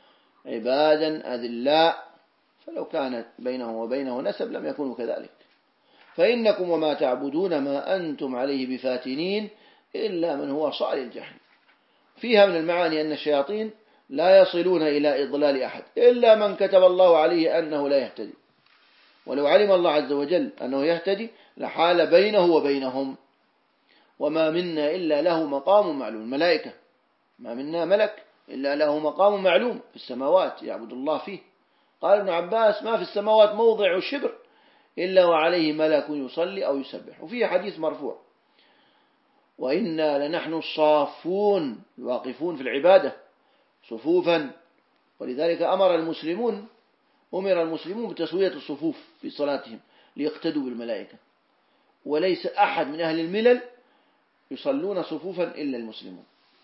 عبادا أذلاء، فلو كانت بينه وبينه نسب لم يكونوا كذلك. فإنكم وما تعبدون ما أنتم عليه بفاتنين إلا من هو صال الجحيم. فيها من المعاني أن الشياطين لا يصلون إلى إضلال أحد إلا من كتب الله عليه أنه لا يهتدي، ولو علم الله عز وجل أنه يهتدي لحال بينه وبينهم. وما منا إلا له مقام معلوم. الملائكة ما منا ملك إلا له مقام معلوم في السماوات يعبد الله فيه، قال ابن عباس ما في السماوات موضع شبر إلا وعليه ملك يصلي أو يسبح. وفيه حديث مرفوع: وإنا لنحن الصافون الواقفون في العبادة صفوفا. ولذلك أمر المسلمون أمر المسلمون بتسوية الصفوف في صلاتهم ليقتدوا بالملائكة، وليس أحد من أهل الملل يصلون صفوفا إلا المسلمون.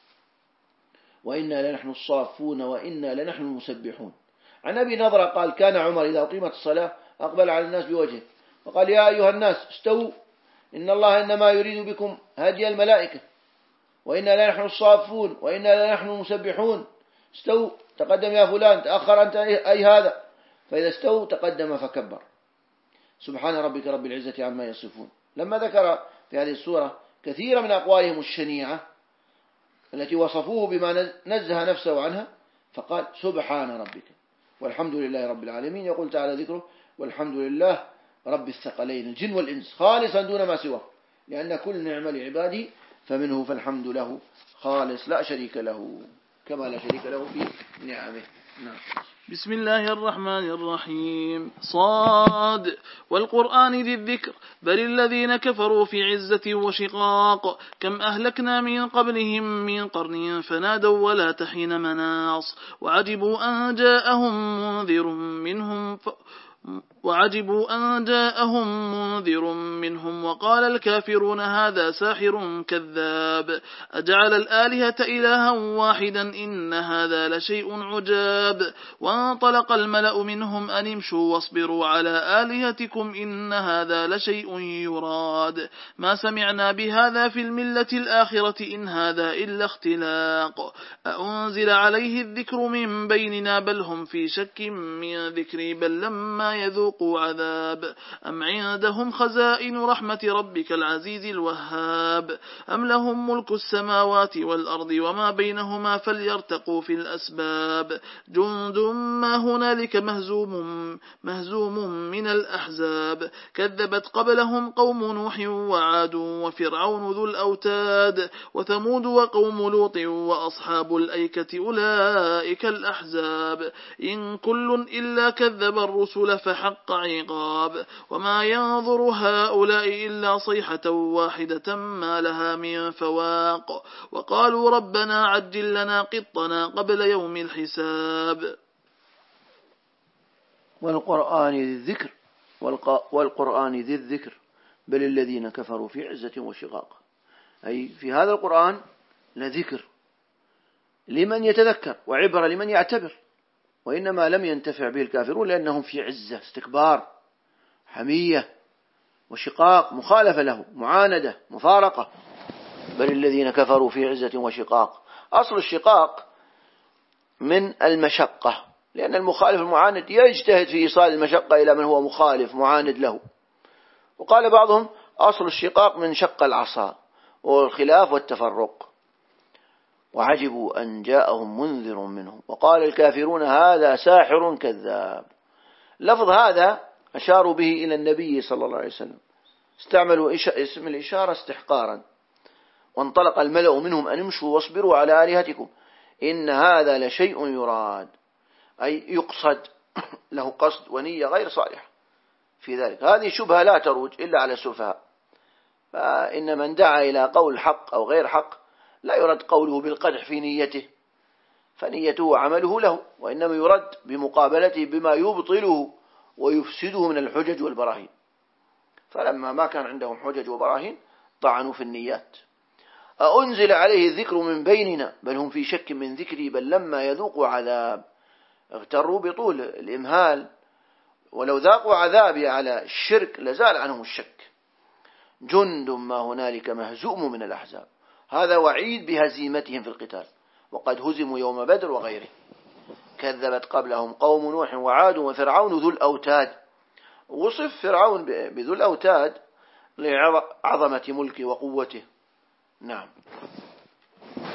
وإنا لنحن الصافون وإنا لنحن المسبحون. عن أبي نضرة قال: كان عمر إذا أقيمت الصلاة أقبل على الناس بوجهه وقال: يا أيها الناس استووا إن الله إنما يريد بكم هدي الملائكة، وإنا لنحن الصافون وإنا لنحن المسبحون. استووا، تقدم يا فلان، تأخر أنت أي هذا. فإذا استووا تقدم فكبر. سبحان ربك رب العزة عما يصفون. لما ذكر في هذه السورة كثير من أقوالهم الشنيعة التي وصفوه بما نزه نفسه عنها، فقال: سبحان ربك والحمد لله رب العالمين. يقول تعالى ذكره: والحمد لله رب الثقلين الجن والإنس خالصا دون ما سواه، لأن كل نعمة لعباده فمنه فالحمد له خالص لا شريك له، كما لا شريك له في نعمه. نعم. بسم الله الرحمن الرحيم. صاد والقرآن ذي الذكر بل الذين كفروا في عزة وشقاق كم أهلكنا من قبلهم من قرن فنادوا ولا تحين مناص وعجبوا أن جاءهم منذر منهم ف... وعجبوا أن جاءهم منذر منهم وقال الكافرون هذا ساحر كذاب أجعل الآلهة إلها واحدا إن هذا لشيء عجاب وانطلق الملأ منهم أن امشوا واصبروا على آلهتكم إن هذا لشيء يراد ما سمعنا بهذا في الملة الآخرة إن هذا إلا اختلاق أأنزل عليه الذكر من بيننا بل هم في شك من ذكري بل لما يذوقوا عذاب أم عندهم خزائن رحمة ربك العزيز الوهاب أم لهم ملك السماوات والأرض وما بينهما فليرتقوا في الأسباب جند ما هنالك مهزوم مهزوم من الأحزاب كذبت قبلهم قوم نوح وعاد وفرعون ذو الأوتاد وثمود وقوم لوط وأصحاب الأيكة أولئك الأحزاب إن كل إلا كذب الرسل فحق عقاب وما ينظر هؤلاء إلا صيحة واحدة ما لها من فواق وقالوا ربنا عجل لنا قطنا قبل يوم الحساب. والقرآن ذي الذكر والقرآن ذي الذكر بل الذين كفروا في عزة وشقاق. أي في هذا القرآن لذكر لمن يتذكر وعبرة لمن يعتبر، وإنما لم ينتفع به الكافرون لأنهم في عزة، استكبار، حمية وشقاق، مخالفة له، معاندة، مفارقة. بل الذين كفروا في عزة وشقاق. أصل الشقاق من المشقة، لأن المخالف المعاند يجتهد في إيصال المشقة إلى من هو مخالف معاند له. وقال بعضهم أصل الشقاق من شق العصا والخلاف والتفرق. وعجبوا أن جاءهم منذر منهم وقال الكافرون هذا ساحر كذاب. لفظ هذا أشاروا به إلى النبي صلى الله عليه وسلم، استعملوا اسم الإشارة استحقارا. وانطلق الملأ منهم أن امشوا واصبروا على آلهتكم إن هذا لشيء يراد، أي يقصد، له قصد ونية غير صالحة في ذلك. هذه شبهة لا تروج إلا على السفهاء، فإن من دعا إلى قول حق أو غير حق لا يرد قوله بالقدح في نيته، فنيته وعمله له، وإنما يرد بمقابلته بما يبطله ويفسده من الحجج والبراهين. فلما ما كان عندهم حجج وبراهين طعنوا في النيات. أأنزل عليه الذكر من بيننا بل هم في شك من ذكري بل لما يذوقوا عذاب. اغتروا بطول الإمهال، ولو ذاقوا عذابي على الشرك لزال عنهم الشك. جند ما هنالك مهزوم من الأحزاب، هذا وعيد بهزيمتهم في القتال، وقد هزموا يوم بدر وغيره. كذبت قبلهم قوم نوح وعاد وفرعون ذو الأوتاد. وصف فرعون بذو الأوتاد لعظمة ملكه وقوته. نعم.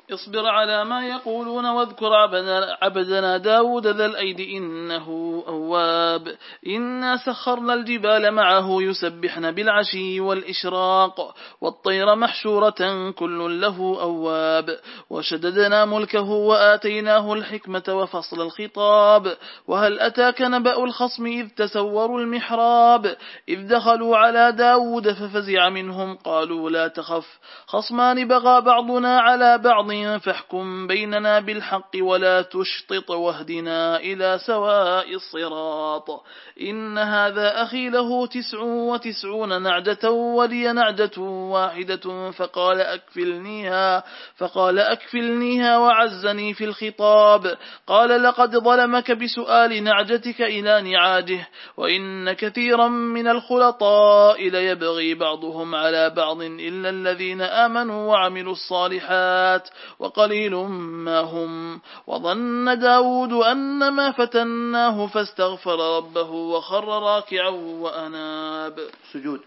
اصبر على ما يقولون واذكر عبدنا, عبدنا داود ذا الأيد إنه أواب إنا سخرنا الجبال معه يسبحن بالعشي والإشراق والطير محشورة كل له أواب وشددنا ملكه وآتيناه الحكمة وفصل الخطاب وهل أتاك نبأ الخصم إذ تسوروا المحراب إذ دخلوا على داود ففزع منهم قالوا لا تخف خصمان بغى بعضنا على بعض فاحكم بيننا بالحق ولا تشطط واهدنا إلى سواء الصراط إن هذا أخي له تسع وتسعون نعجة ولي نعجة واحدة فقال أكفلنيها فقال أكفلنيها وعزني في الخطاب قال لقد ظلمك بسؤال نعجتك إلى نعاجه وإن كثيرا من الخلطاء ليبغي بعضهم على بعض إلا الذين آمنوا وعملوا الصالحات وقليل ما هم وظن داود أن ما فتناه فاستغفر ربه وخر راكعا وأناب. سجود.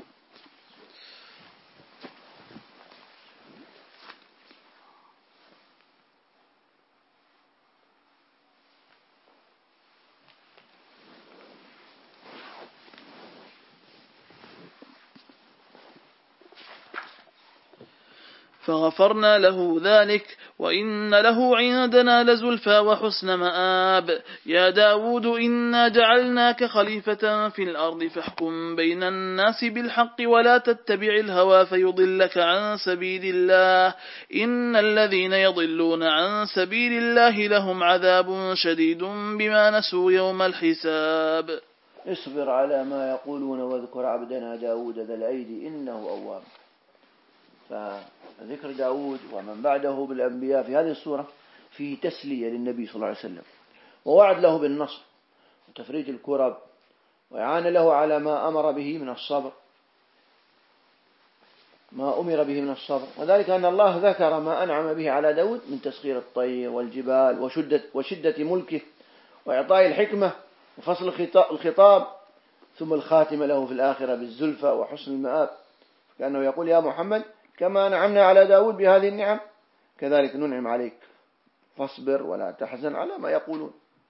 فغفرنا له ذلك وإن له عندنا لزلفى وحسن مآب يا داود إنا جعلناك خليفة في الأرض فاحكم بين الناس بالحق ولا تتبع الهوى فيضلك عن سبيل الله إن الذين يضلون عن سبيل الله لهم عذاب شديد بما نسوا يوم الحساب. اصبر على ما يقولون واذكر عبدنا داود ذا الأيد إنه أواب. فذكر داود ومن بعده بالأنبياء في هذه السورة فيه تسلية للنبي صلى الله عليه وسلم ووعد له بالنصر وتفريج الكرب وإعانة له على ما أمر به من الصبر ما أمر به من الصبر وذلك أن الله ذكر ما أنعم به على داود من تسخير الطير والجبال وشدة, وشدة ملكه وإعطاء الحكمة وفصل الخطاب ثم الخاتمة له في الآخرة بالزلفى وحسن المآب كأنه يقول يا محمد كما أنعمنا على داود بهذه النعم كذلك ننعم عليك فاصبر ولا تحزن على ما يقولون.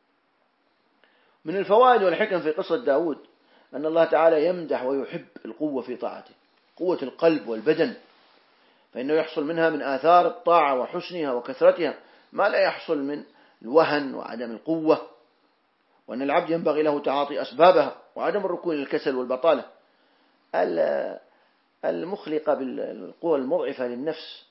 من الفوائد والحكم في قصة داود أن الله تعالى يمدح ويحب القوة في طاعته قوة القلب والبدن فإنه يحصل منها من آثار الطاعة وحسنها وكثرتها ما لا يحصل من الوهن وعدم القوة وأن العبد ينبغي له تعاطي أسبابها وعدم الركون للكسل والبطالة المخلقة بالقوى المضعفة للنفس.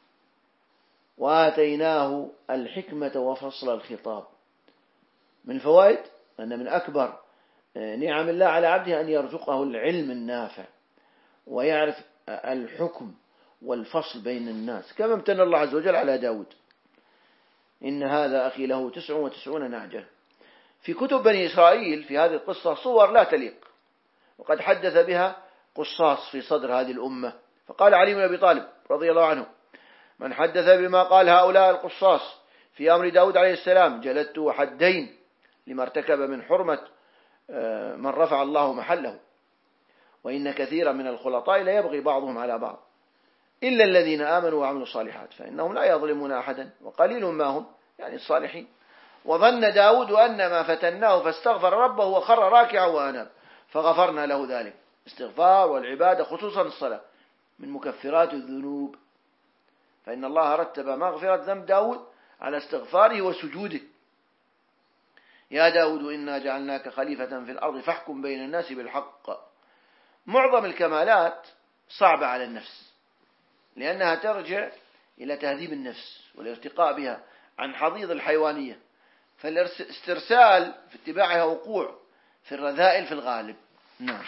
وآتيناه الحكمة وفصل الخطاب. من الفوائد أن من أكبر نعم الله على عبده أن يرزقه العلم النافع ويعرف الحكم والفصل بين الناس كما امتن الله عز وجل على داود إن هذا أخي له تسع وتسعون نعجة. في كتب بني إسرائيل في هذه القصة صور لا تليق وقد حدث بها قصاص في صدر هذه الأمة فقال علي بن أبي طالب رضي الله عنه من حدث بما قال هؤلاء القصاص في أمر داود عليه السلام جلدته حدين لما ارتكب من حرمة من رفع الله محله وإن كثيرا من الخلطاء لا يبغي بعضهم على بعض إلا الذين آمنوا وعملوا الصالحات فإنهم لا يظلمون أحدا وقليل ما هم يعني الصالحين. وظن داود أن ما فتناه فاستغفر ربه وخر راكعا وأناب فغفرنا له ذلك. استغفار والعبادة خصوصا الصلاة من مكفرات الذنوب فإن الله رتب مغفرة ذنب داود على استغفاره وسجوده. يا داود إنا جعلناك خليفة في الأرض فاحكم بين الناس بالحق. معظم الكمالات صعبة على النفس لأنها ترجع إلى تهذيب النفس والارتقاء بها عن حضيض الحيوانية فالاسترسال في اتباعها وقوع في الرذائل في الغالب. نعم.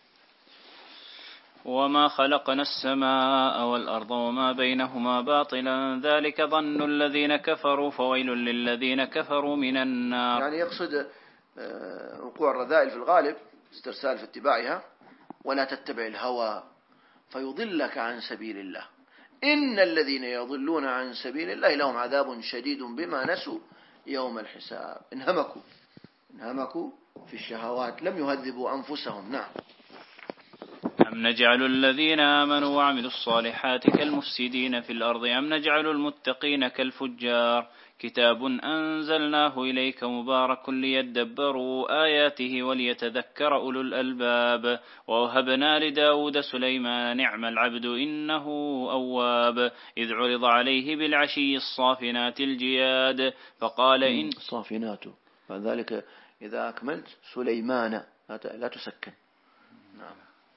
وما خلقنا السماء والأرض وما بينهما باطلا ذلك ظن الذين كفروا فويل للذين كفروا من النار. يعني يقصد وقوع الرذائل في الغالب استرسال في اتباعها ولا تتبع الهوى فيضلك عن سبيل الله إن الذين يضلون عن سبيل الله لهم عذاب شديد بما نسوا يوم الحساب. انهمكوا انهمكوا في الشهوات لم يهذبوا أنفسهم. نعم. أم نجعل الذين آمنوا وعملوا الصالحات كالمفسدين في الأرض أم نجعل المتقين كالفجار كتاب أنزلناه إليك مبارك ليدبروا آياته وليتذكر أولو الألباب ووهبنا لداود سليمان نعم العبد إنه أواب إذ عرض عليه بالعشي الصافنات الجياد فقال إن الصافنات فذلك إذا أكملت سليمان لا تسكن. نعم.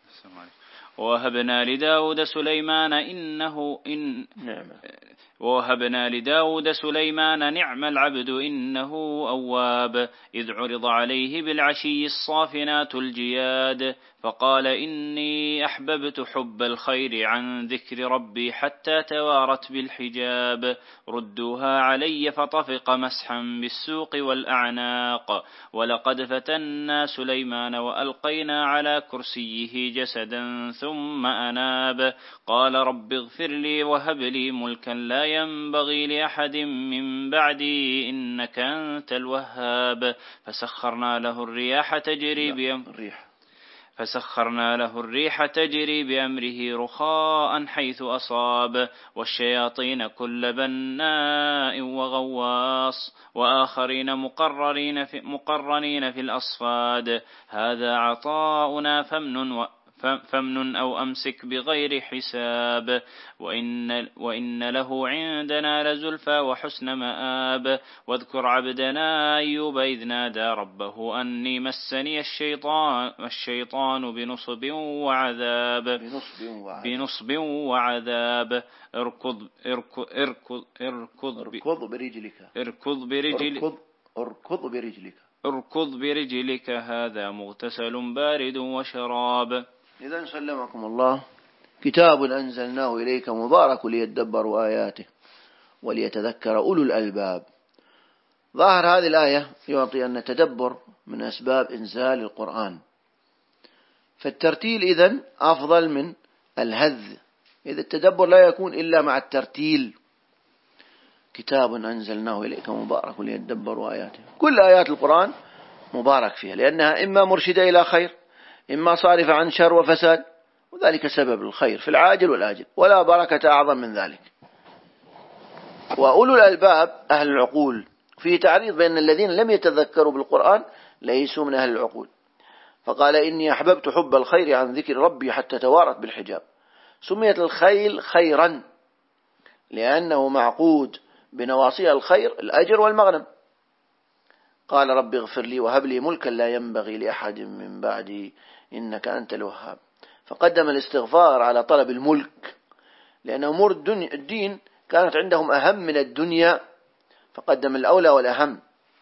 ووهبنا لداود سليمان إنه إن نعم. ووهبنا لداود سليمان نعم العبد إنه أواب إذ عرض عليه بالعشي الصافنات الجياد فقال إني أحببت حب الخير عن ذكر ربي حتى توارت بالحجاب ردوها علي فطفق مسحا بالسوق والأعناق ولقد فتنا سليمان وألقينا على كرسيه جسدا ثم أناب قال رب اغفر لي وهب لي ملكا لا ينبغي لأحد من بعدي إنك أنت الوهاب فسخرنا له الرياح تجري بأمره فسخرنا له الريح تجري بأمره رخاء حيث أصاب والشياطين كل بناء وغواص وآخرين مقررين في, مقرنين في الأصفاد هذا عطاؤنا فمن و فمن أو أمسك بغير حساب وإن, وإن له عندنا لزلفى وحسن مآب واذكر عبدنا أيوب إذ نادى ربه أني مسني الشيطان, الشيطان بنصب وعذاب بنصب وعذاب, بنصب وعذاب اركض اركض اركض اركض, اركض برجلك اركض برجلك اركض, اركض برجلك اركض برجلك هذا مغتسل بارد وشراب. إذن سلمكم الله كتاب أنزلناه إليك مبارك ليدبروا آياته وليتذكر أولو الألباب. ظاهر هذه الآية يعطي أن التدبر من أسباب إنزال القرآن، فالترتيل إذن أفضل من الهذ، إذا التدبر لا يكون إلا مع الترتيل. كتاب أنزلناه إليك مبارك ليدبروا آياته، كل آيات القرآن مبارك فيها لأنها إما مرشدة إلى خير إما صارفة عن شر وفساد، وذلك سبب الخير في العاجل والآجل، ولا بركة أعظم من ذلك. وأولو الألباب أهل العقول، فيه تعريض بأن الذين لم يتذكروا بالقرآن ليسوا من أهل العقول، فقال إني أحببت حب الخير عن ذكر ربي حتى توارت بالحجاب. سميت الخيل خيرا لأنه معقود بنواصيها الخير الأجر والمغنم. قال رب اغفر لي وهب لي ملكا لا ينبغي لأحد من بعدي إنك أنت الوهاب، فقدم الاستغفار على طلب الملك لأن أمور الدين كانت عندهم أهم من الدنيا، فقدم الأولى والأهم.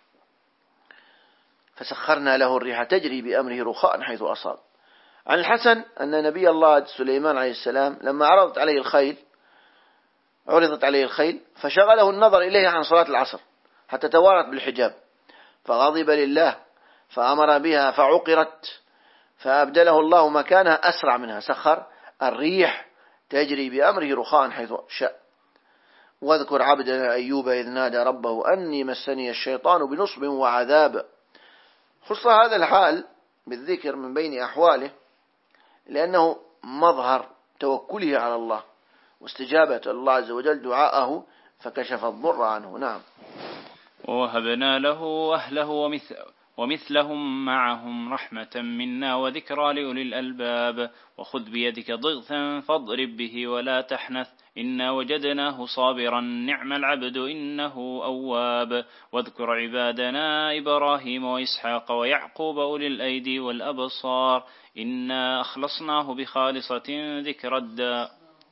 فسخرنا له الريح تجري بأمره رخاء حيث أصاب. عن الحسن أن نبي الله سليمان عليه السلام لما عرضت عليه الخيل عرضت عليه الخيل فشغله النظر إليه عن صلاة العصر حتى توارت بالحجاب، فغضب لله فأمر بها فعقرت، فأبدله الله مكانها أسرع منها، سخر الريح تجري بأمره رخاء حيث شاء. واذكر عبدنا أيوب إذ نادى ربه أني مسني الشيطان بنصب وعذاب. خص هذا الحال بالذكر من بين أحواله لأنه مظهر توكله على الله واستجابة الله عز وجل دعاءه فكشف الضر عنه. نعم. ووهبنا له أهله ومثل ومثلهم معهم رحمة منا وذكرى لأولي الألباب وخذ بيدك ضغثا فاضرب به ولا تحنث إنا وجدناه صابرا نعم العبد إنه أواب. واذكر عبادنا إبراهيم وإسحاق ويعقوب أولي الأيدي والأبصار إنا أخلصناه بخالصة ذكر الدار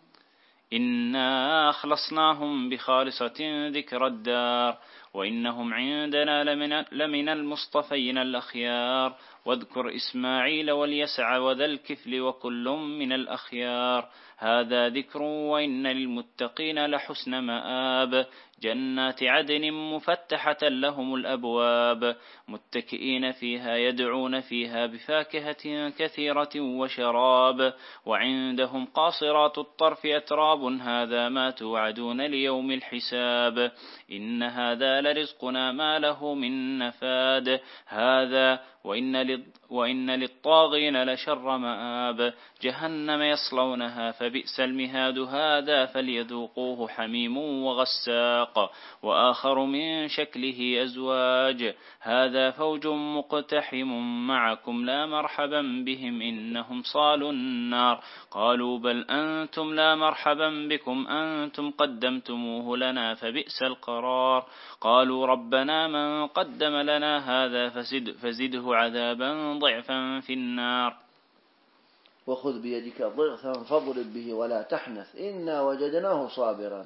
إنا أخلصناهم بخالصة ذكر الدار وإنهم عندنا لمن, لمن المصطفين الأخيار. واذكر إسماعيل واليسع وذا الكفل وكل من الأخيار هذا ذكر وإن للمتقين لحسن مآب. جنات عدن مفتحة لهم الأبواب متكئين فيها يدعون فيها بفاكهة كثيرة وشراب وعندهم قاصرات الطرف أتراب هذا ما توعدون ليوم الحساب إن هذا لرزقنا ما له من نفاد. هذا وإن, وإن للطاغين لشر مآب جهنم يصلونها فبئس المهاد هذا فليذوقوه حميم وغساق وآخر من شكله أزواج هذا فوج مقتحم معكم لا مرحبا بهم إنهم صالوا النار قالوا بل أنتم لا مرحبا بكم أنتم قدمتموه لنا فبئس القرار قالوا ربنا من قدم لنا هذا فزد فزده عذابا ضعفا في النار وخذ بيدك ضغثا فاضرب به ولا تحنث إنا وجدناه صابرا.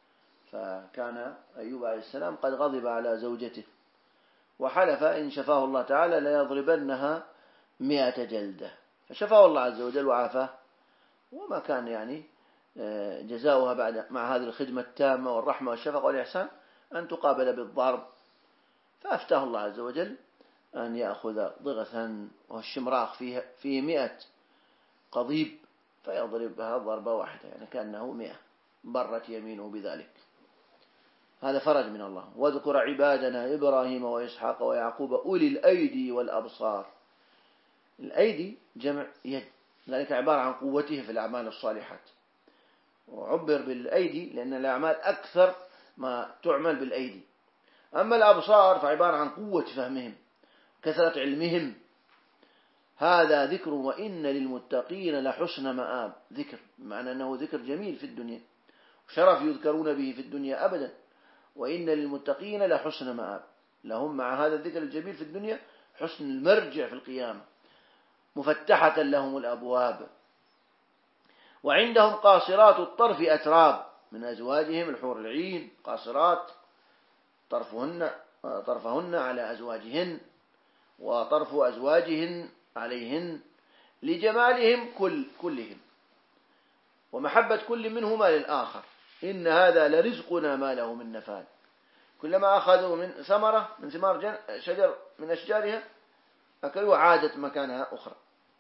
فكان أيوب عليه السلام قد غضب على زوجته وحلف إن شفاه الله تعالى ليضربنها مئة جلدة، فشفاه الله عز وجل وعافاه، وما كان يعني جزاؤها بعد مع هذه الخدمة التامة والرحمة والشفقة والإحسان أن تقابل بالضرب، فأفتاه الله عز وجل أن يأخذ ضغثا والشمراخ فيه, فيه مئة قضيب فيضربها ضربة واحدة، يعني كأنه مئة برت يمينه بذلك. هذا فرج من الله. واذكر عبادنا إبراهيم وإسحاق ويعقوب أولي الأيدي والأبصار. الأيدي جمع يد، ذلك عبارة عن قوته في الأعمال الصالحات، وعبر بالأيدي لأن الأعمال أكثر ما تعمل بالأيدي. أما الأبصار فعبارة عن قوة فهمهم كثرة علمهم. هذا ذكر وإن للمتقين لحسن مآب. ذكر معنى أنه ذكر جميل في الدنيا، شرف يذكرون به في الدنيا أبدا. وإن للمتقين لحسن مآب، لهم مع هذا الذكر الجميل في الدنيا حسن المرجع في القيامة، مفتحة لهم الأبواب. وعندهم قاصرات الطرف أتراب، من أزواجهم الحور العين قاصرات طرفهن, طرفهن على أزواجهن وطرف أزواجهن عليهن لجمالهم كل كلهم ومحبة كل منهما للآخر. إن هذا لرزقنا ما له من نفاد. كلما أخذوا من ثمرة من ثمار شجر من أشجارها أكلوا عادت مكانها أخرى.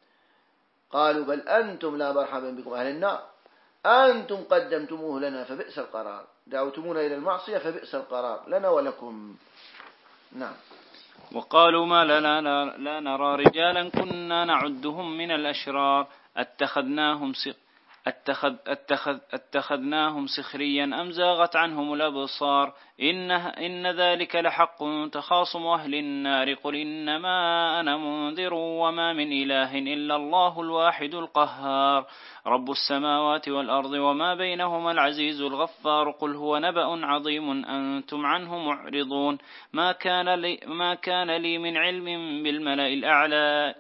قالوا بل أنتم لا مرحبا بكم أهل النار أنتم قدمتموه لنا فبئس القرار. دعوتمونا إلى المعصية فبئس القرار لنا ولكم. نعم. وقالوا ما لنا لا نرى رجالا كنا نعدهم من الأشرار اتخذناهم سق اتخذ اتخذ اتخذناهم سخريا أم زاغت عنهم الأبصار إن, إن ذلك لحق تخاصم أهل النار قل إنما أنا منذر وما من إله إلا الله الواحد القهار رب السماوات والأرض وما بينهما العزيز الغفار قل هو نبأ عظيم أنتم عنه معرضون ما كان لي, ما كان لي من علم بالملأ الأعلى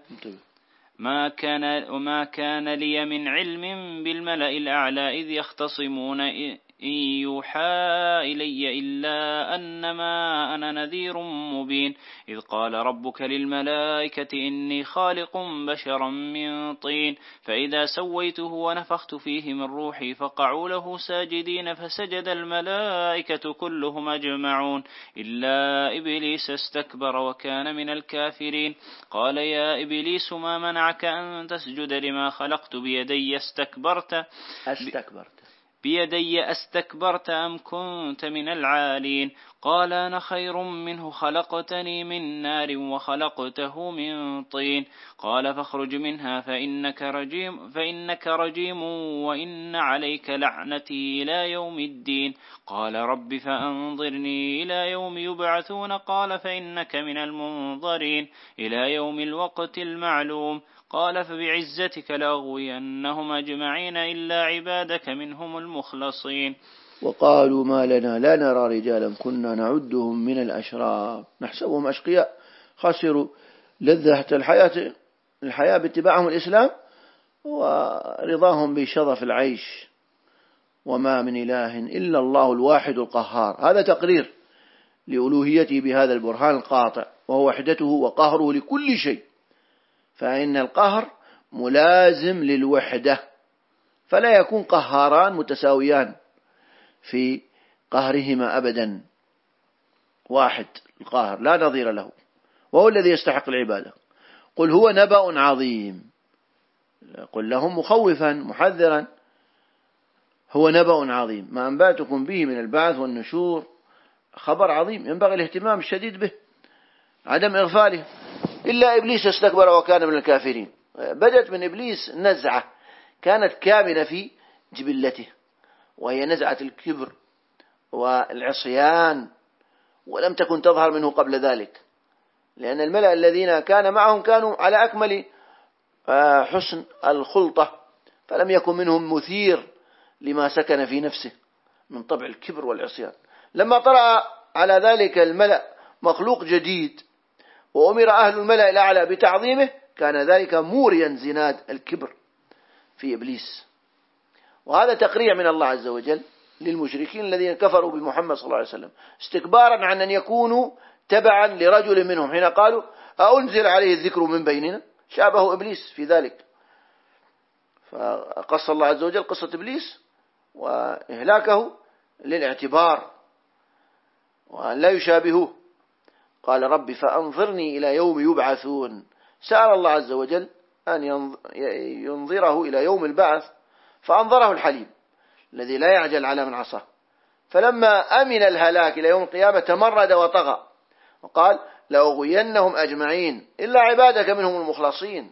ما كان وما كان لي من علم بالملأ الأعلى إذ يختصمون إن يوحى إلي إلا أنما أنا نذير مبين إذ قال ربك للملائكة إني خالق بشرا من طين فإذا سويته ونفخت فيه من روحي فقعوا له ساجدين فسجد الملائكة كلهم أجمعون إلا إبليس استكبر وكان من الكافرين قال يا إبليس ما منعك أن تسجد لما خلقت بيدي استكبرت استكبرت بيدي أستكبرت أم كنت من العالين قال أنا خير منه خلقتني من نار وخلقته من طين قال فاخرج منها فإنك رجيم, فإنك رجيم وإن عليك لعنتي إلى يوم الدين قال رب فأنظرني إلى يوم يبعثون قال فإنك من المنظرين إلى يوم الوقت المعلوم قال فبعزتك لأغوينهم أجمعين إلا عبادك منهم المخلصين وقالوا ما لنا لا نرى رجالا كنا نعدهم من الأشرار نحسبهم أشقياء خسروا لذة الحياة الحياة باتباعهم الإسلام ورضاهم بشظف العيش وما من إله إلا الله الواحد القهار. هذا تقرير لألوهيته بهذا البرهان القاطع وهو وحدته وقهره لكل شيء، فإن القهر ملازم للوحدة فلا يكون قهاران متساويان في قهرهما أبدا، واحد القاهر لا نظير له وهو الذي يستحق العبادة. قل هو نبأ عظيم، قل لهم مخوفا محذرا هو نبأ عظيم ما أنبأتكم به من البعث والنشور خبر عظيم ينبغي الاهتمام الشديد به عدم إغفاله. إلا إبليس استكبر وكان من الكافرين. بدت من إبليس نزعة كانت كامنة في جبلته، وهي نزعة الكبر والعصيان، ولم تكن تظهر منه قبل ذلك، لأن الملأ الذين كان معهم كانوا على أكمل حسن الخلطة، فلم يكن منهم مثير لما سكن في نفسه من طبع الكبر والعصيان. لما طرأ على ذلك الملأ مخلوق جديد وأمر أهل الملأ الأعلى بتعظيمه، كان ذلك موريا زناد الكبر في إبليس. وهذا تقريع من الله عز وجل للمشركين الذين كفروا بمحمد صلى الله عليه وسلم، استكبارا عن أن يكونوا تبعا لرجل منهم، حين قالوا أأنزل عليه الذكر من بيننا، شابه إبليس في ذلك. فقص الله عز وجل قصة إبليس وإهلاكه للاعتبار وأن لا يشابهوه. قال رب فأنظرني إلى يوم يبعثون، سأل الله عز وجل أن ينظره إلى يوم البعث، فأنظره الحليم الذي لا يعجل على من عصاه. فلما أمن الهلاك إلى يوم القيامة تمرد وطغى وقال لأغوينهم أجمعين إلا عبادك منهم المخلصين.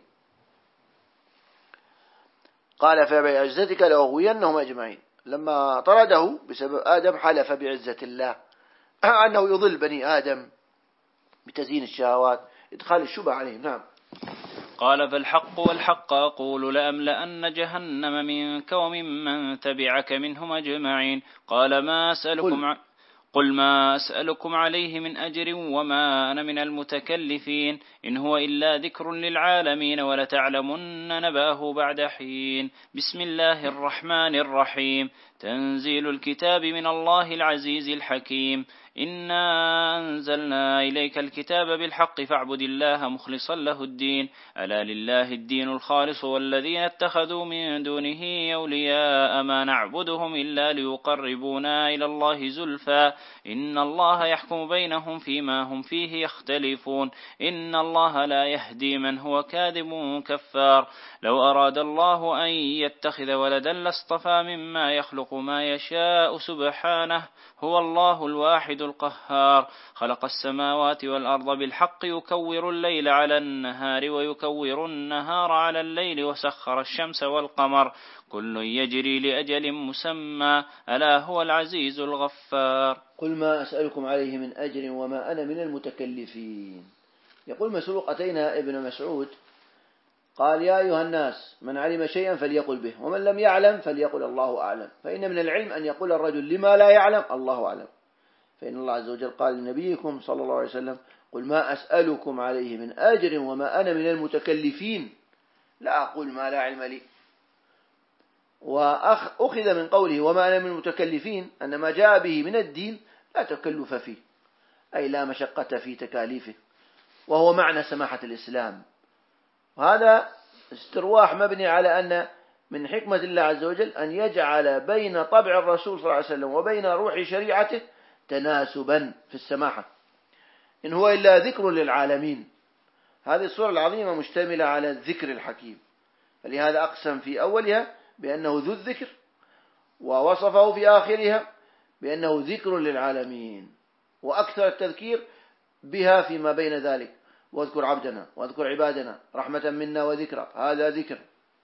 قال فبعزتك لأغوينهم أجمعين. لما طرده بسبب آدم حلف بعزة الله أنه يضل بني آدم بتزيين الشهوات، إدخال الشبه عليهم. نعم. قال فالحق والحق أقول لأملأن جهنم منك وممن تبعك منهم أجمعين. قال ما أسألكم ع... قل ما أسألكم عليه من أجر وما أنا من المتكلفين، إن هو إلا ذكر للعالمين ولتعلمن نبأه بعد حين. بسم الله الرحمن الرحيم. تنزيل الكتاب من الله العزيز الحكيم. إنا أنزلنا إليك الكتاب بالحق فاعبد الله مخلصا له الدين، ألا لله الدين الخالص والذين اتخذوا من دونه أولياء ما نعبدهم إلا ليقربونا إلى الله زلفى إن الله يحكم بينهم فيما هم فيه يختلفون، إن الله لا يهدي من هو كاذب كفار. لو أراد الله أن يتخذ ولدا لاصطفى مما يخلق ما يشاء سبحانه، هو الله الواحد القهار. خلق السماوات والأرض بالحق يكور الليل على النهار ويكور النهار على الليل وسخر الشمس والقمر كل يجري لأجل مسمى ألا هو العزيز الغفار. قل ما أسألكم عليه من أجر وما أنا من المتكلفين. يقول مسروق أتينا ابن مسعود قال يا أيها الناس من علم شيئا فليقل به ومن لم يعلم فليقل الله أعلم، فإن من العلم أن يقول الرجل لما لا يعلم الله أعلم، فإن الله عز وجل قال لنبيكم صلى الله عليه وسلم قل ما أسألكم عليه من أجر وما أنا من المتكلفين، لا أقول ما لا علم لي. وأخذ من قوله وما أنا من المتكلفين أن ما جاء به من الدين لا تكلف فيه، أي لا مشقة في تكاليفه، وهو معنى سماحة الإسلام. وهذا استرواح مبني على أن من حكمة الله عز وجل أن يجعل بين طبع الرسول صلى الله عليه وسلم وبين روح شريعته تناسبا في السماحة. إن هو إلا ذكر للعالمين. هذه السورة العظيمة مشتملة على الذكر الحكيم، فلهذا أقسم في أولها بأنه ذو الذكر، ووصفه في آخرها بأنه ذكر للعالمين، وأكثر التذكير بها فيما بين ذلك، واذكر عبدنا واذكر عبادنا رحمة منا وذكرى، هذا ذكر.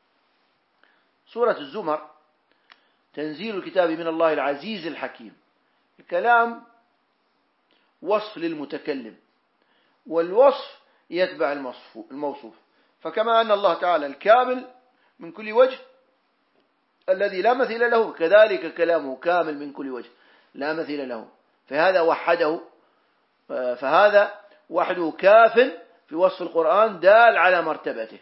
سورة الزمر تنزيل الكتاب من الله العزيز الحكيم. الكلام وصف للمتكلم، والوصف يتبع الموصوف، فكما أن الله تعالى الكامل من كل وجه الذي لا مثيل له، كذلك كلامه كامل من كل وجه لا مثيل له، فهذا وحده، فهذا وحده كاف في وصف القرآن دال على مرتبته.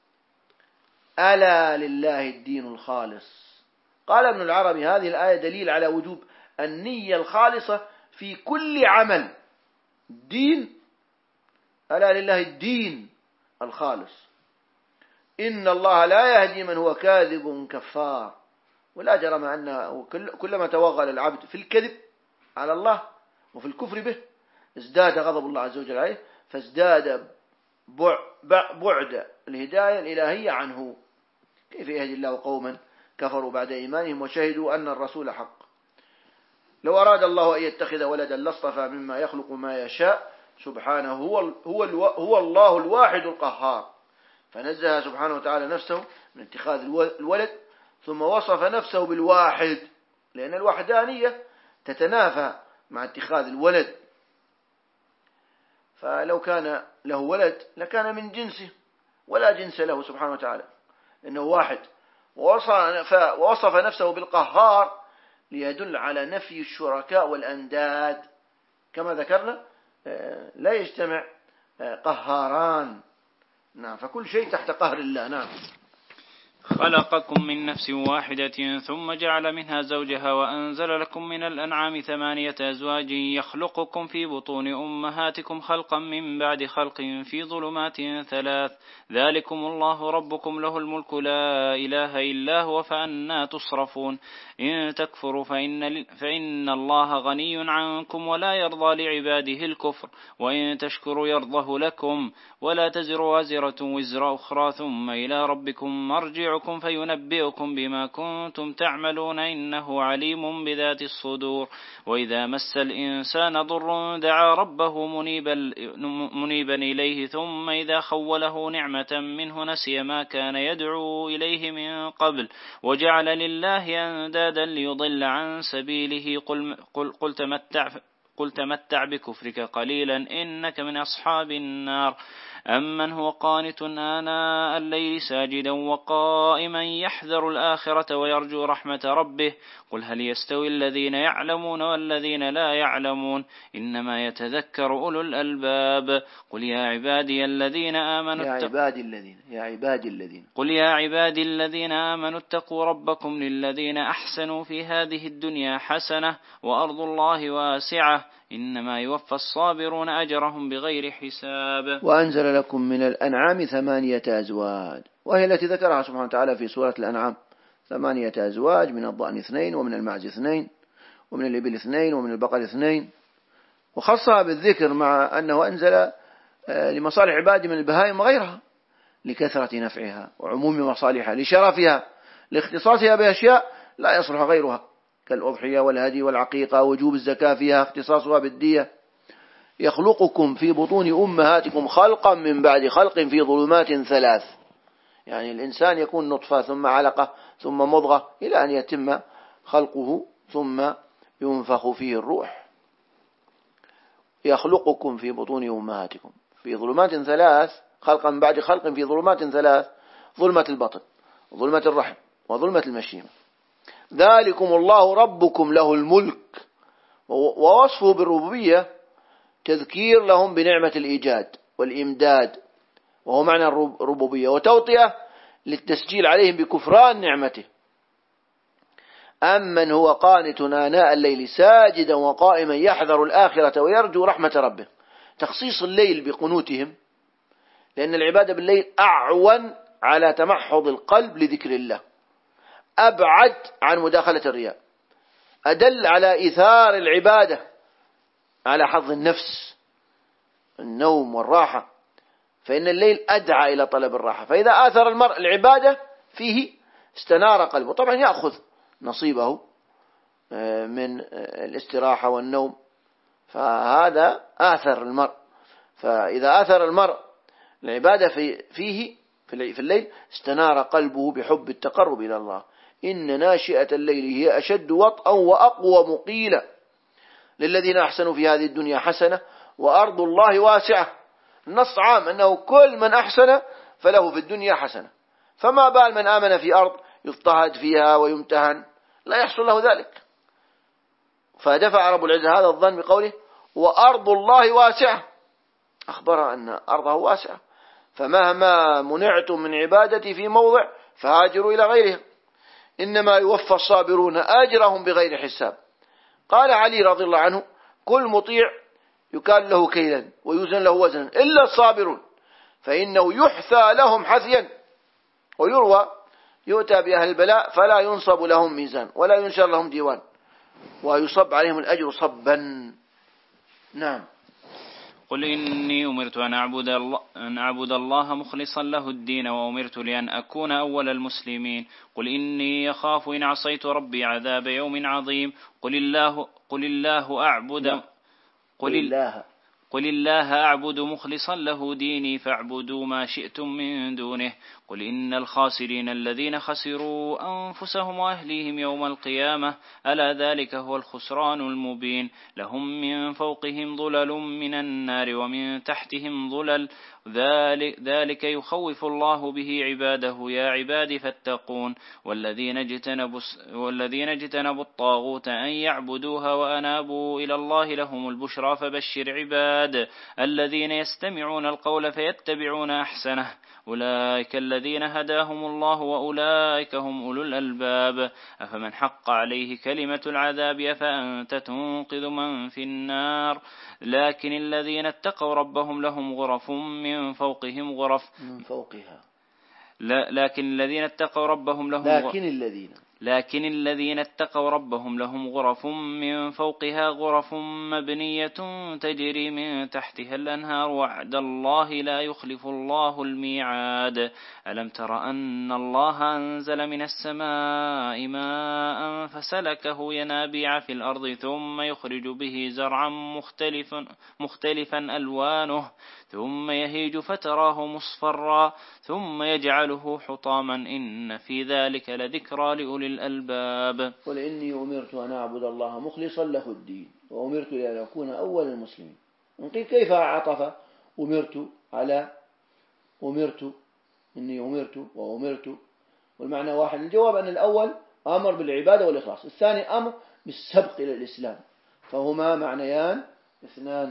ألا لله الدين الخالص. قال ابن العربي هذه الآية دليل على وجوب النية الخالصة في كل عمل. دين، ألا لله الدين الخالص. إن الله لا يهدي من هو كاذب كفار. ولا جرم أنه كلما توغل العبد في الكذب على الله وفي الكفر به ازداد غضب الله عز وجل عليه، فازداد بعد الهداية الإلهية عنه. كيف يهدي الله قوما كفروا بعد إيمانهم وشهدوا أن الرسول حق. لو أراد الله أن يتخذ ولدا لاصطفى مما يخلق ما يشاء سبحانه هو هو هو الله الواحد القهار، فنزه سبحانه وتعالى نفسه من اتخاذ الولد، ثم وصف نفسه بالواحد، لأن الوحدانية تتنافى مع اتخاذ الولد، فلو كان له ولد لكان من جنسه، ولا جنس له سبحانه وتعالى إنه واحد. ووصف نفسه بالقهار ليدل على نفي الشركاء والأنداد، كما ذكرنا لا يجتمع قهاران، نعم، فكل شيء تحت قهر الله. نعم. خلقكم من نفس واحدة ثم جعل منها زوجها وأنزل لكم من الأنعام ثمانية أزواج يخلقكم في بطون أمهاتكم خلقا من بعد خلق في ظلمات ثلاث، ذلكم الله ربكم له الملك لا إله إلا هو فأنا تصرفون. إن تكفروا فإن, فإن الله غني عنكم ولا يرضى لعباده الكفر، وإن تشكروا يرضه لكم، ولا تزر وازرة وزر أخرى، ثم إلى ربكم مرجعكم فينبئكم بما كنتم تعملون، إنه عليم بذات الصدور. وإذا مس الإنسان ضر دعا ربه منيبا, منيبا إليه، ثم إذا خوله نعمة منه نسي ما كان يدعو إليه من قبل، وجعل لله أندادا ليضل عن سبيله. قل, قل, قل تمتع قل تمتع بكفرك قليلا إنك من أصحاب النار. أمن هو قانت آناء الليل ساجدا وقائما يحذر الآخرة ويرجو رحمة ربه، قل هل يستوي الذين يعلمون والذين لا يعلمون، إنما يتذكر أولو الألباب. قل يا عبادي الذين آمنوا يا عبادي الذين يا عبادي الذين قل يا عبادي الذين آمنوا اتقوا ربكم للذين أحسنوا في هذه الدنيا حسنة وأرض الله واسعة، إنما يوفى الصابرون أجرهم بغير حساب. وأنزل لكم من الأنعام ثمانية أزواج، وهي التي ذكرها سبحانه وتعالى في سورة الأنعام، ثمانية أزواج، من الضأن اثنين، ومن المعز اثنين، ومن الإبل اثنين، ومن البقر اثنين، وخصها بالذكر مع أنه أنزل لمصالح عباده من البهائم وغيرها، لكثرة نفعها وعموم مصالحها، لشرفها، لاختصاصها بأشياء لا يصلح غيرها، كالأضحية والهدي والعقيقة، وجوب الزكاة فيها، اختصاصها بالدية. يخلقكم في بطون أمهاتكم خلقا من بعد خلق في ظلمات ثلاث، يعني الإنسان يكون نطفة ثم علقة ثم مضغة إلى أن يتم خلقه ثم ينفخ فيه الروح. يخلقكم في بطون أمهاتكم في ظلمات ثلاث، خلقا من بعد خلق في ظلمات ثلاث، ظلمة البطن وظلمة الرحم وظلمة المشيمة. ذلكم الله ربكم له الملك، ووصفه بالربوبية تذكير لهم بنعمة الإيجاد والإمداد، وهو معنى الربوبية، وتوطئة للتسجيل عليهم بكفران نعمته. أمن هو قانت آناء الليل ساجدا وقائما يحذر الآخرة ويرجو رحمة ربه، تخصيص الليل بقنوتهم، لأن العبادة بالليل أعون على تمحض القلب لذكر الله، أبعد عن مداخلة الرياء، أدل على إيثار العبادة على حظ النفس، النوم والراحة، فإن الليل أدعى إلى طلب الراحة، فإذا آثر المرء العبادة فيه استنار قلبه، طبعا يأخذ نصيبه من الاستراحة والنوم، فهذا آثر المرء. فإذا آثر المرء العبادة في فيه في الليل استنار قلبه بحب التقرب إلى الله. إن ناشئة الليل هي أشد وطئا وأقوى مقيلا، للذين أحسنوا في هذه الدنيا حسنة وأرض الله واسعة. النص عام أنه كل من أحسن فله في الدنيا حسنة، فما بال من آمن في أرض يضطهد فيها ويمتهن لا يحصل له ذلك. فدفع رب العزة هذا الظن بقوله وأرض الله واسعة، أخبر أن أرضه واسعة، فمهما منعتم من عبادتي في موضع فهاجروا إلى غيرها، إنما يوفى الصابرون أجرهم بغير حساب. قال علي رضي الله عنه كل مطيع يكال له كيلا ويوزن له وزنا إلا الصابرون، فإنه يحثى لهم حثيا، ويروى يؤتى بأهل البلاء فلا ينصب لهم ميزان ولا ينشر لهم ديوان ويصب عليهم الأجر صبا. نعم. قل إني أمرت أن أعبد الله, أن أعبد الله مخلصا له الدين، وأمرت لأن أكون أول المسلمين. قل إني يخاف إن عصيت ربي عذاب يوم عظيم. قل الله قل الله أعبد قل الله قل الله أعبد مخلصا له ديني فاعبدوا ما شئتم من دونه قل إن الخاسرين الذين خسروا أنفسهم وأهليهم يوم القيامة ألا ذلك هو الخسران المبين لهم من فوقهم ظلل من النار ومن تحتهم ظلل ذلك, ذلك يخوف الله به عباده يا عباد فاتقون والذين اجتنبوا, والذين اجتنبوا الطاغوت أن يعبدوها وأنابوا إلى الله لهم البشرى فبشر عباد الذين يستمعون القول فيتبعون أحسنه أولئك الذين هداهم الله وأولئك هم أولو الألباب أفمن حق عليه كلمة العذاب أفأنت تنقذ من في النار لكن الذين اتقوا ربهم لهم غرف من فوقهم غرف من فوقها لا لكن الذين اتقوا ربهم لهم لكن الذين لكن الذين اتقوا ربهم لهم غرف من فوقها غرف مبنية تجري من تحتها الأنهار وعد الله لا يخلف الله الميعاد ألم تر أن الله أنزل من السماء ماء فسلكه ينابيع في الأرض ثم يخرج به زرعا مختلفا, مختلفا ألوانه ثم يهيج فتراه مصفرا ثم يجعله حطاما إن في ذلك لذكرى لأولي الألباب قل إني أمرت أن أعبد الله مخلصا له الدين وأمرت لأن أكون أول المسلمين نقول كيف عطف أمرت على أمرت إني أمرت وأمرت والمعنى واحد الجواب أن الأول أمر بالعبادة والإخلاص الثاني أمر بالسبق إلى الإسلام فهما معنيان اثنان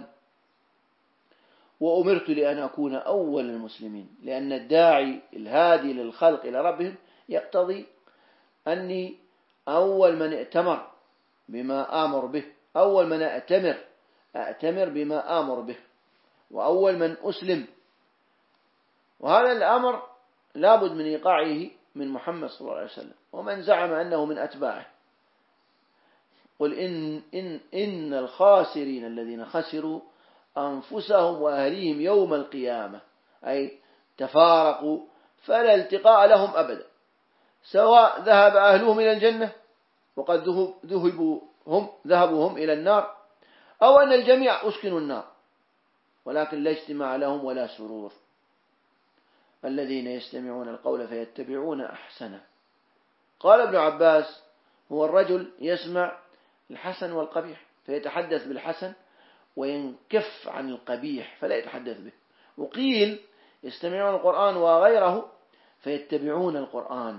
وأمرت لأن أكون أول المسلمين لأن الداعي الهادي للخلق إلى ربهم يقتضي أني أول من ائتمر بما آمر به أول من أأتمر أأتمر بما آمر به وأول من أسلم وهذا الأمر لابد من إيقاعه من محمد صلى الله عليه وسلم ومن زعم أنه من أتباعه قل إن, إن, إن الخاسرين الذين خسروا أنفسهم وأهليهم يوم القيامة أي تفارقوا فلا التقاء لهم أبدا سواء ذهب أهلهم إلى الجنة وقد ذهبوا هم ذهبوا هم إلى النار أو أن الجميع أسكنوا النار ولكن لا اجتماع لهم ولا سرور الذين يستمعون القول فيتبعون أحسنه قال ابن عباس هو الرجل يسمع الحسن والقبيح فيتحدث بالحسن وينكف عن القبيح فلا يتحدث به وقيل يستمعون القرآن وغيره فيتبعون القرآن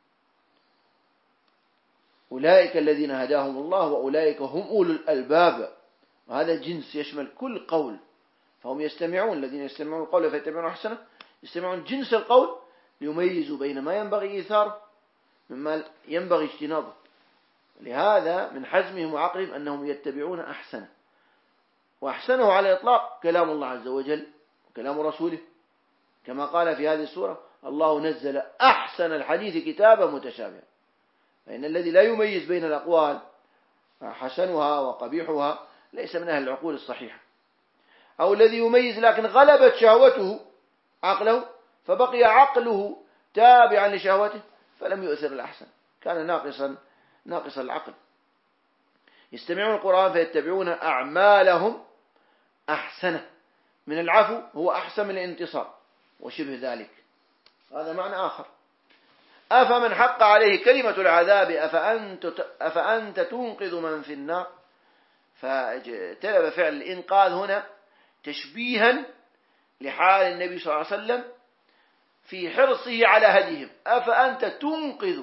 أولئك الذين هداهم الله وأولئك هم أولو الألباب وهذا جنس يشمل كل قول فهم يستمعون الذين يستمعون القول فيتبعون أحسنه يستمعون جنس القول ليميزوا بين ما ينبغي إيثاره مما ينبغي اجتنابه لهذا من حزمهم وعقلهم أنهم يتبعون أحسنه وأحسنه على الإطلاق كلام الله عز وجل وكلام رسوله كما قال في هذه السورة الله نزل أحسن الحديث كتابا متشابها فإن الذي لا يميز بين الأقوال حسنها وقبيحها ليس من أهل العقول الصحيحة أو الذي يميز لكن غلبت شهوته عقله فبقي عقله تابعا لشهوته فلم يؤثر الأحسن كان ناقصا ناقص العقل يستمعون القرآن فيتبعون أعمالهم أحسنه من العفو هو أحسن من الانتصار وشبه ذلك هذا معنى آخر أفمن حق عليه كلمة العذاب أفأنت, أفأنت تنقذ من في النار فتلب فعل الإنقاذ هنا تشبيها لحال النبي صلى الله عليه وسلم في حرصه على هديهم أفأنت تنقذ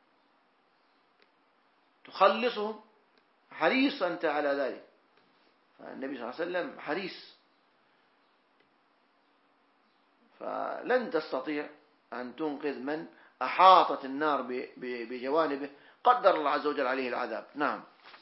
تخلصهم حريص أنت على ذلك فالنبي صلى الله عليه وسلم حريص فلن تستطيع أن تنقذ من أحاطت النار بجوانبه قدر الله عز وجل عليه العذاب نعم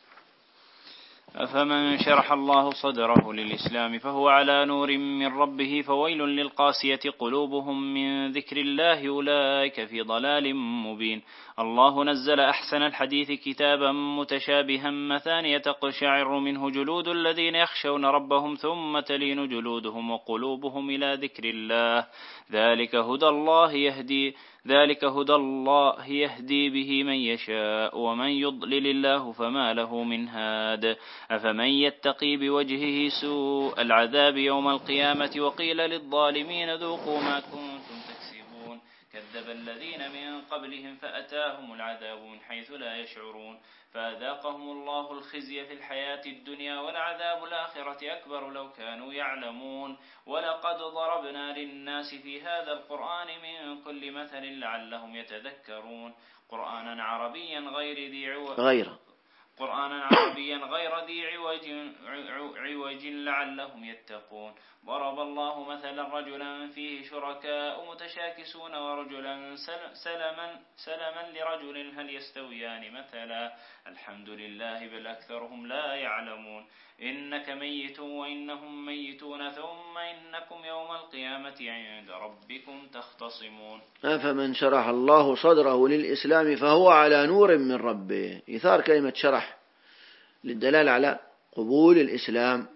أفمن شرح الله صدره للإسلام فهو على نور من ربه فويل للقاسية قلوبهم من ذكر الله أولئك في ضلال مبين الله نزل أحسن الحديث كتابا متشابها مثانية تقشعر منه جلود الذين يخشون ربهم ثم تلين جلودهم وقلوبهم إلى ذكر الله ذلك هدى الله يهدي ذلك هدى الله يهدي به من يشاء ومن يضلل الله فما له من هاد أفمن يتقي بوجهه سوء العذاب يوم القيامة وقيل للظالمين ذوقوا ما كنتم تكسبون كذب الذين من قبلهم فأتاهم العذاب من حيث لا يشعرون فأذاقهم الله الخزي في الحياة الدنيا ولعذاب الآخرة أكبر لو كانوا يعلمون ولقد ضربنا للناس في هذا القرآن من كل مثل لعلهم يتذكرون قرآنا عربيا غير ذي عوج غير قرآنا عربيا غير ذي عوج, عوج لعلهم يتقون ضرب الله مثلا رجلا فيه شركاء متشاكسون ورجلا سلما, سلما لرجل هل يستويان مثلا الحمد لله بل أكثرهم لا يعلمون إنك ميت وإنهم ميتون ثم إنكم يوم القيامة عند ربكم تختصمون أفمن شرح الله صدره للإسلام فهو على نور من ربه. إثار كلمة شرح للدلالة على قبول الإسلام،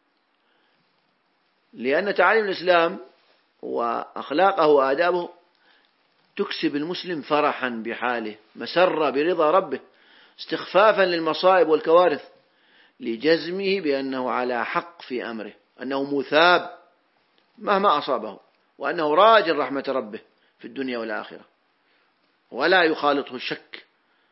لأن تعاليم الإسلام وأخلاقه وآدابه تكسب المسلم فرحا بحاله، مسرة برضا ربه، استخفافا للمصائب والكوارث، لجزمه بأنه على حق في أمره، أنه مثاب مهما أصابه، وأنه راج رحمة ربه في الدنيا والآخرة ولا يخالطه الشك.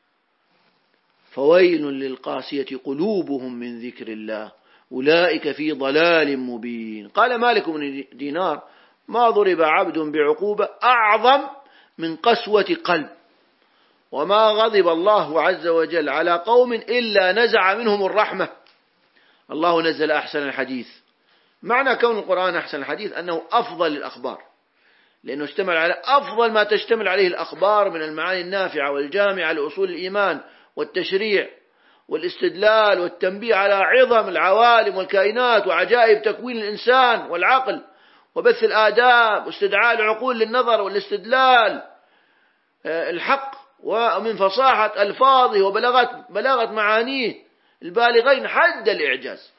فويل للقاسية قلوبهم من ذكر الله أولئك في ضلال مبين. قال مالك بن دينار ما ضرب عبد بعقوبة أعظم من قسوة قلب، وما غضب الله عز وجل على قوم إلا نزع منهم الرحمة. الله نزل أحسن الحديث. معنى كون القرآن أحسن الحديث أنه أفضل الأخبار، لأنه اشتمل على أفضل ما تشتمل عليه الأخبار من المعاني النافعة والجامعة لأصول الإيمان والتشريع والاستدلال والتنبيه على عظم العوالم والكائنات وعجائب تكوين الإنسان والعقل وبث الآداب واستدعاء العقول للنظر والاستدلال الحق، ومن فصاحة ألفاظه وبلاغة بلاغة معانيه البالغين حد الإعجاز.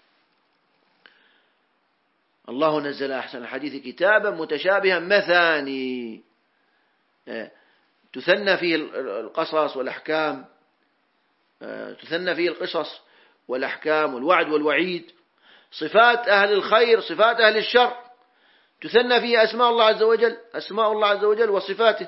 الله نزل أحسن الحديث كتابا متشابها مثاني تثنى فيه القصص والأحكام، تثنى فيه القصص والأحكام والوعد والوعيد، صفات أهل الخير صفات أهل الشر، تثنى فيه أسماء الله عز وجل أسماء الله عز وجل وصفاته،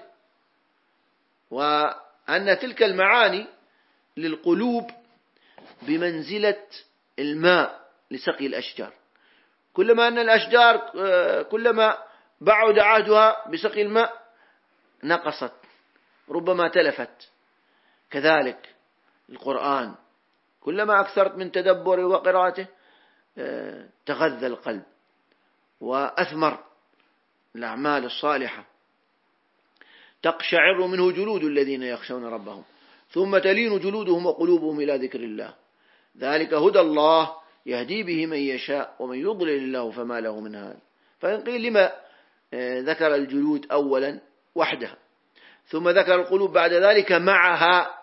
وأن تلك المعاني للقلوب بمنزلة الماء لسقي الأشجار، كلما أن الأشجار كلما بعد عهدها بسقي الماء نقصت ربما تلفت، كذلك القرآن كلما أكثرت من تدبره وقراءته تغذى القلب وأثمر الأعمال الصالحة، تقشعر منه جلود الذين يخشون ربهم ثم تلين جلودهم وقلوبهم إلى ذكر الله ذلك هدى الله يهدي به من يشاء ومن يضلل الله فما له من هاد. فإن قيل لما ذكر الجلود أولا وحدها ثم ذكر القلوب بعد ذلك معها،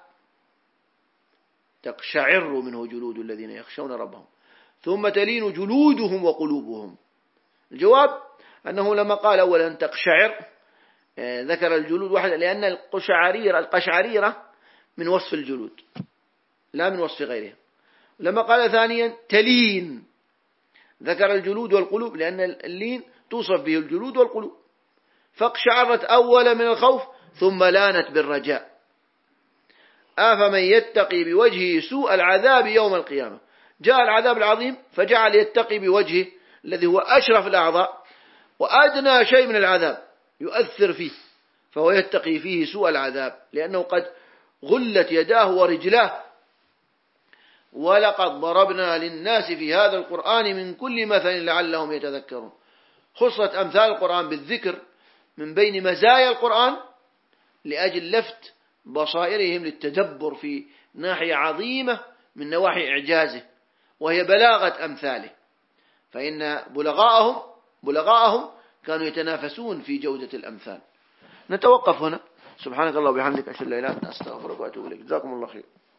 تقشعر منه جلود الذين يخشون ربهم ثم تلين جلودهم وقلوبهم. الجواب أنه لما قال أولا تقشعر ذكر الجلود وحدها لأن القشعريرة القشعريرة من وصف الجلود لا من وصف غيرها. لما قال ثانيا تلين ذكر الجلود والقلوب لأن اللين توصف به الجلود والقلوب، فاقشعرت أولا من الخوف ثم لانت بالرجاء. أفمن يتقي بوجهه سوء العذاب يوم القيامة، جاء العذاب العظيم فجعل يتقي بوجهه الذي هو أشرف الأعضاء وأدنى شيء من العذاب يؤثر فيه، فهو يتقي فيه سوء العذاب لأنه قد غلت يداه ورجلاه. ولقد ضربنا للناس في هذا القرآن من كل مثل لعلهم يتذكرون. خصت أمثال القرآن بالذكر من بين مزايا القرآن لأجل لفت بصائرهم للتدبر في ناحية عظيمة من نواحي إعجازه وهي بلاغة أمثاله، فإن بلغاءهم بلغاءهم كانوا يتنافسون في جودة الأمثال. نتوقف هنا. سبحانك الله وبحمدك أشهد أن لا إله إلا أنت أستغفرك وأتوب إليك. جزاكم الله خير.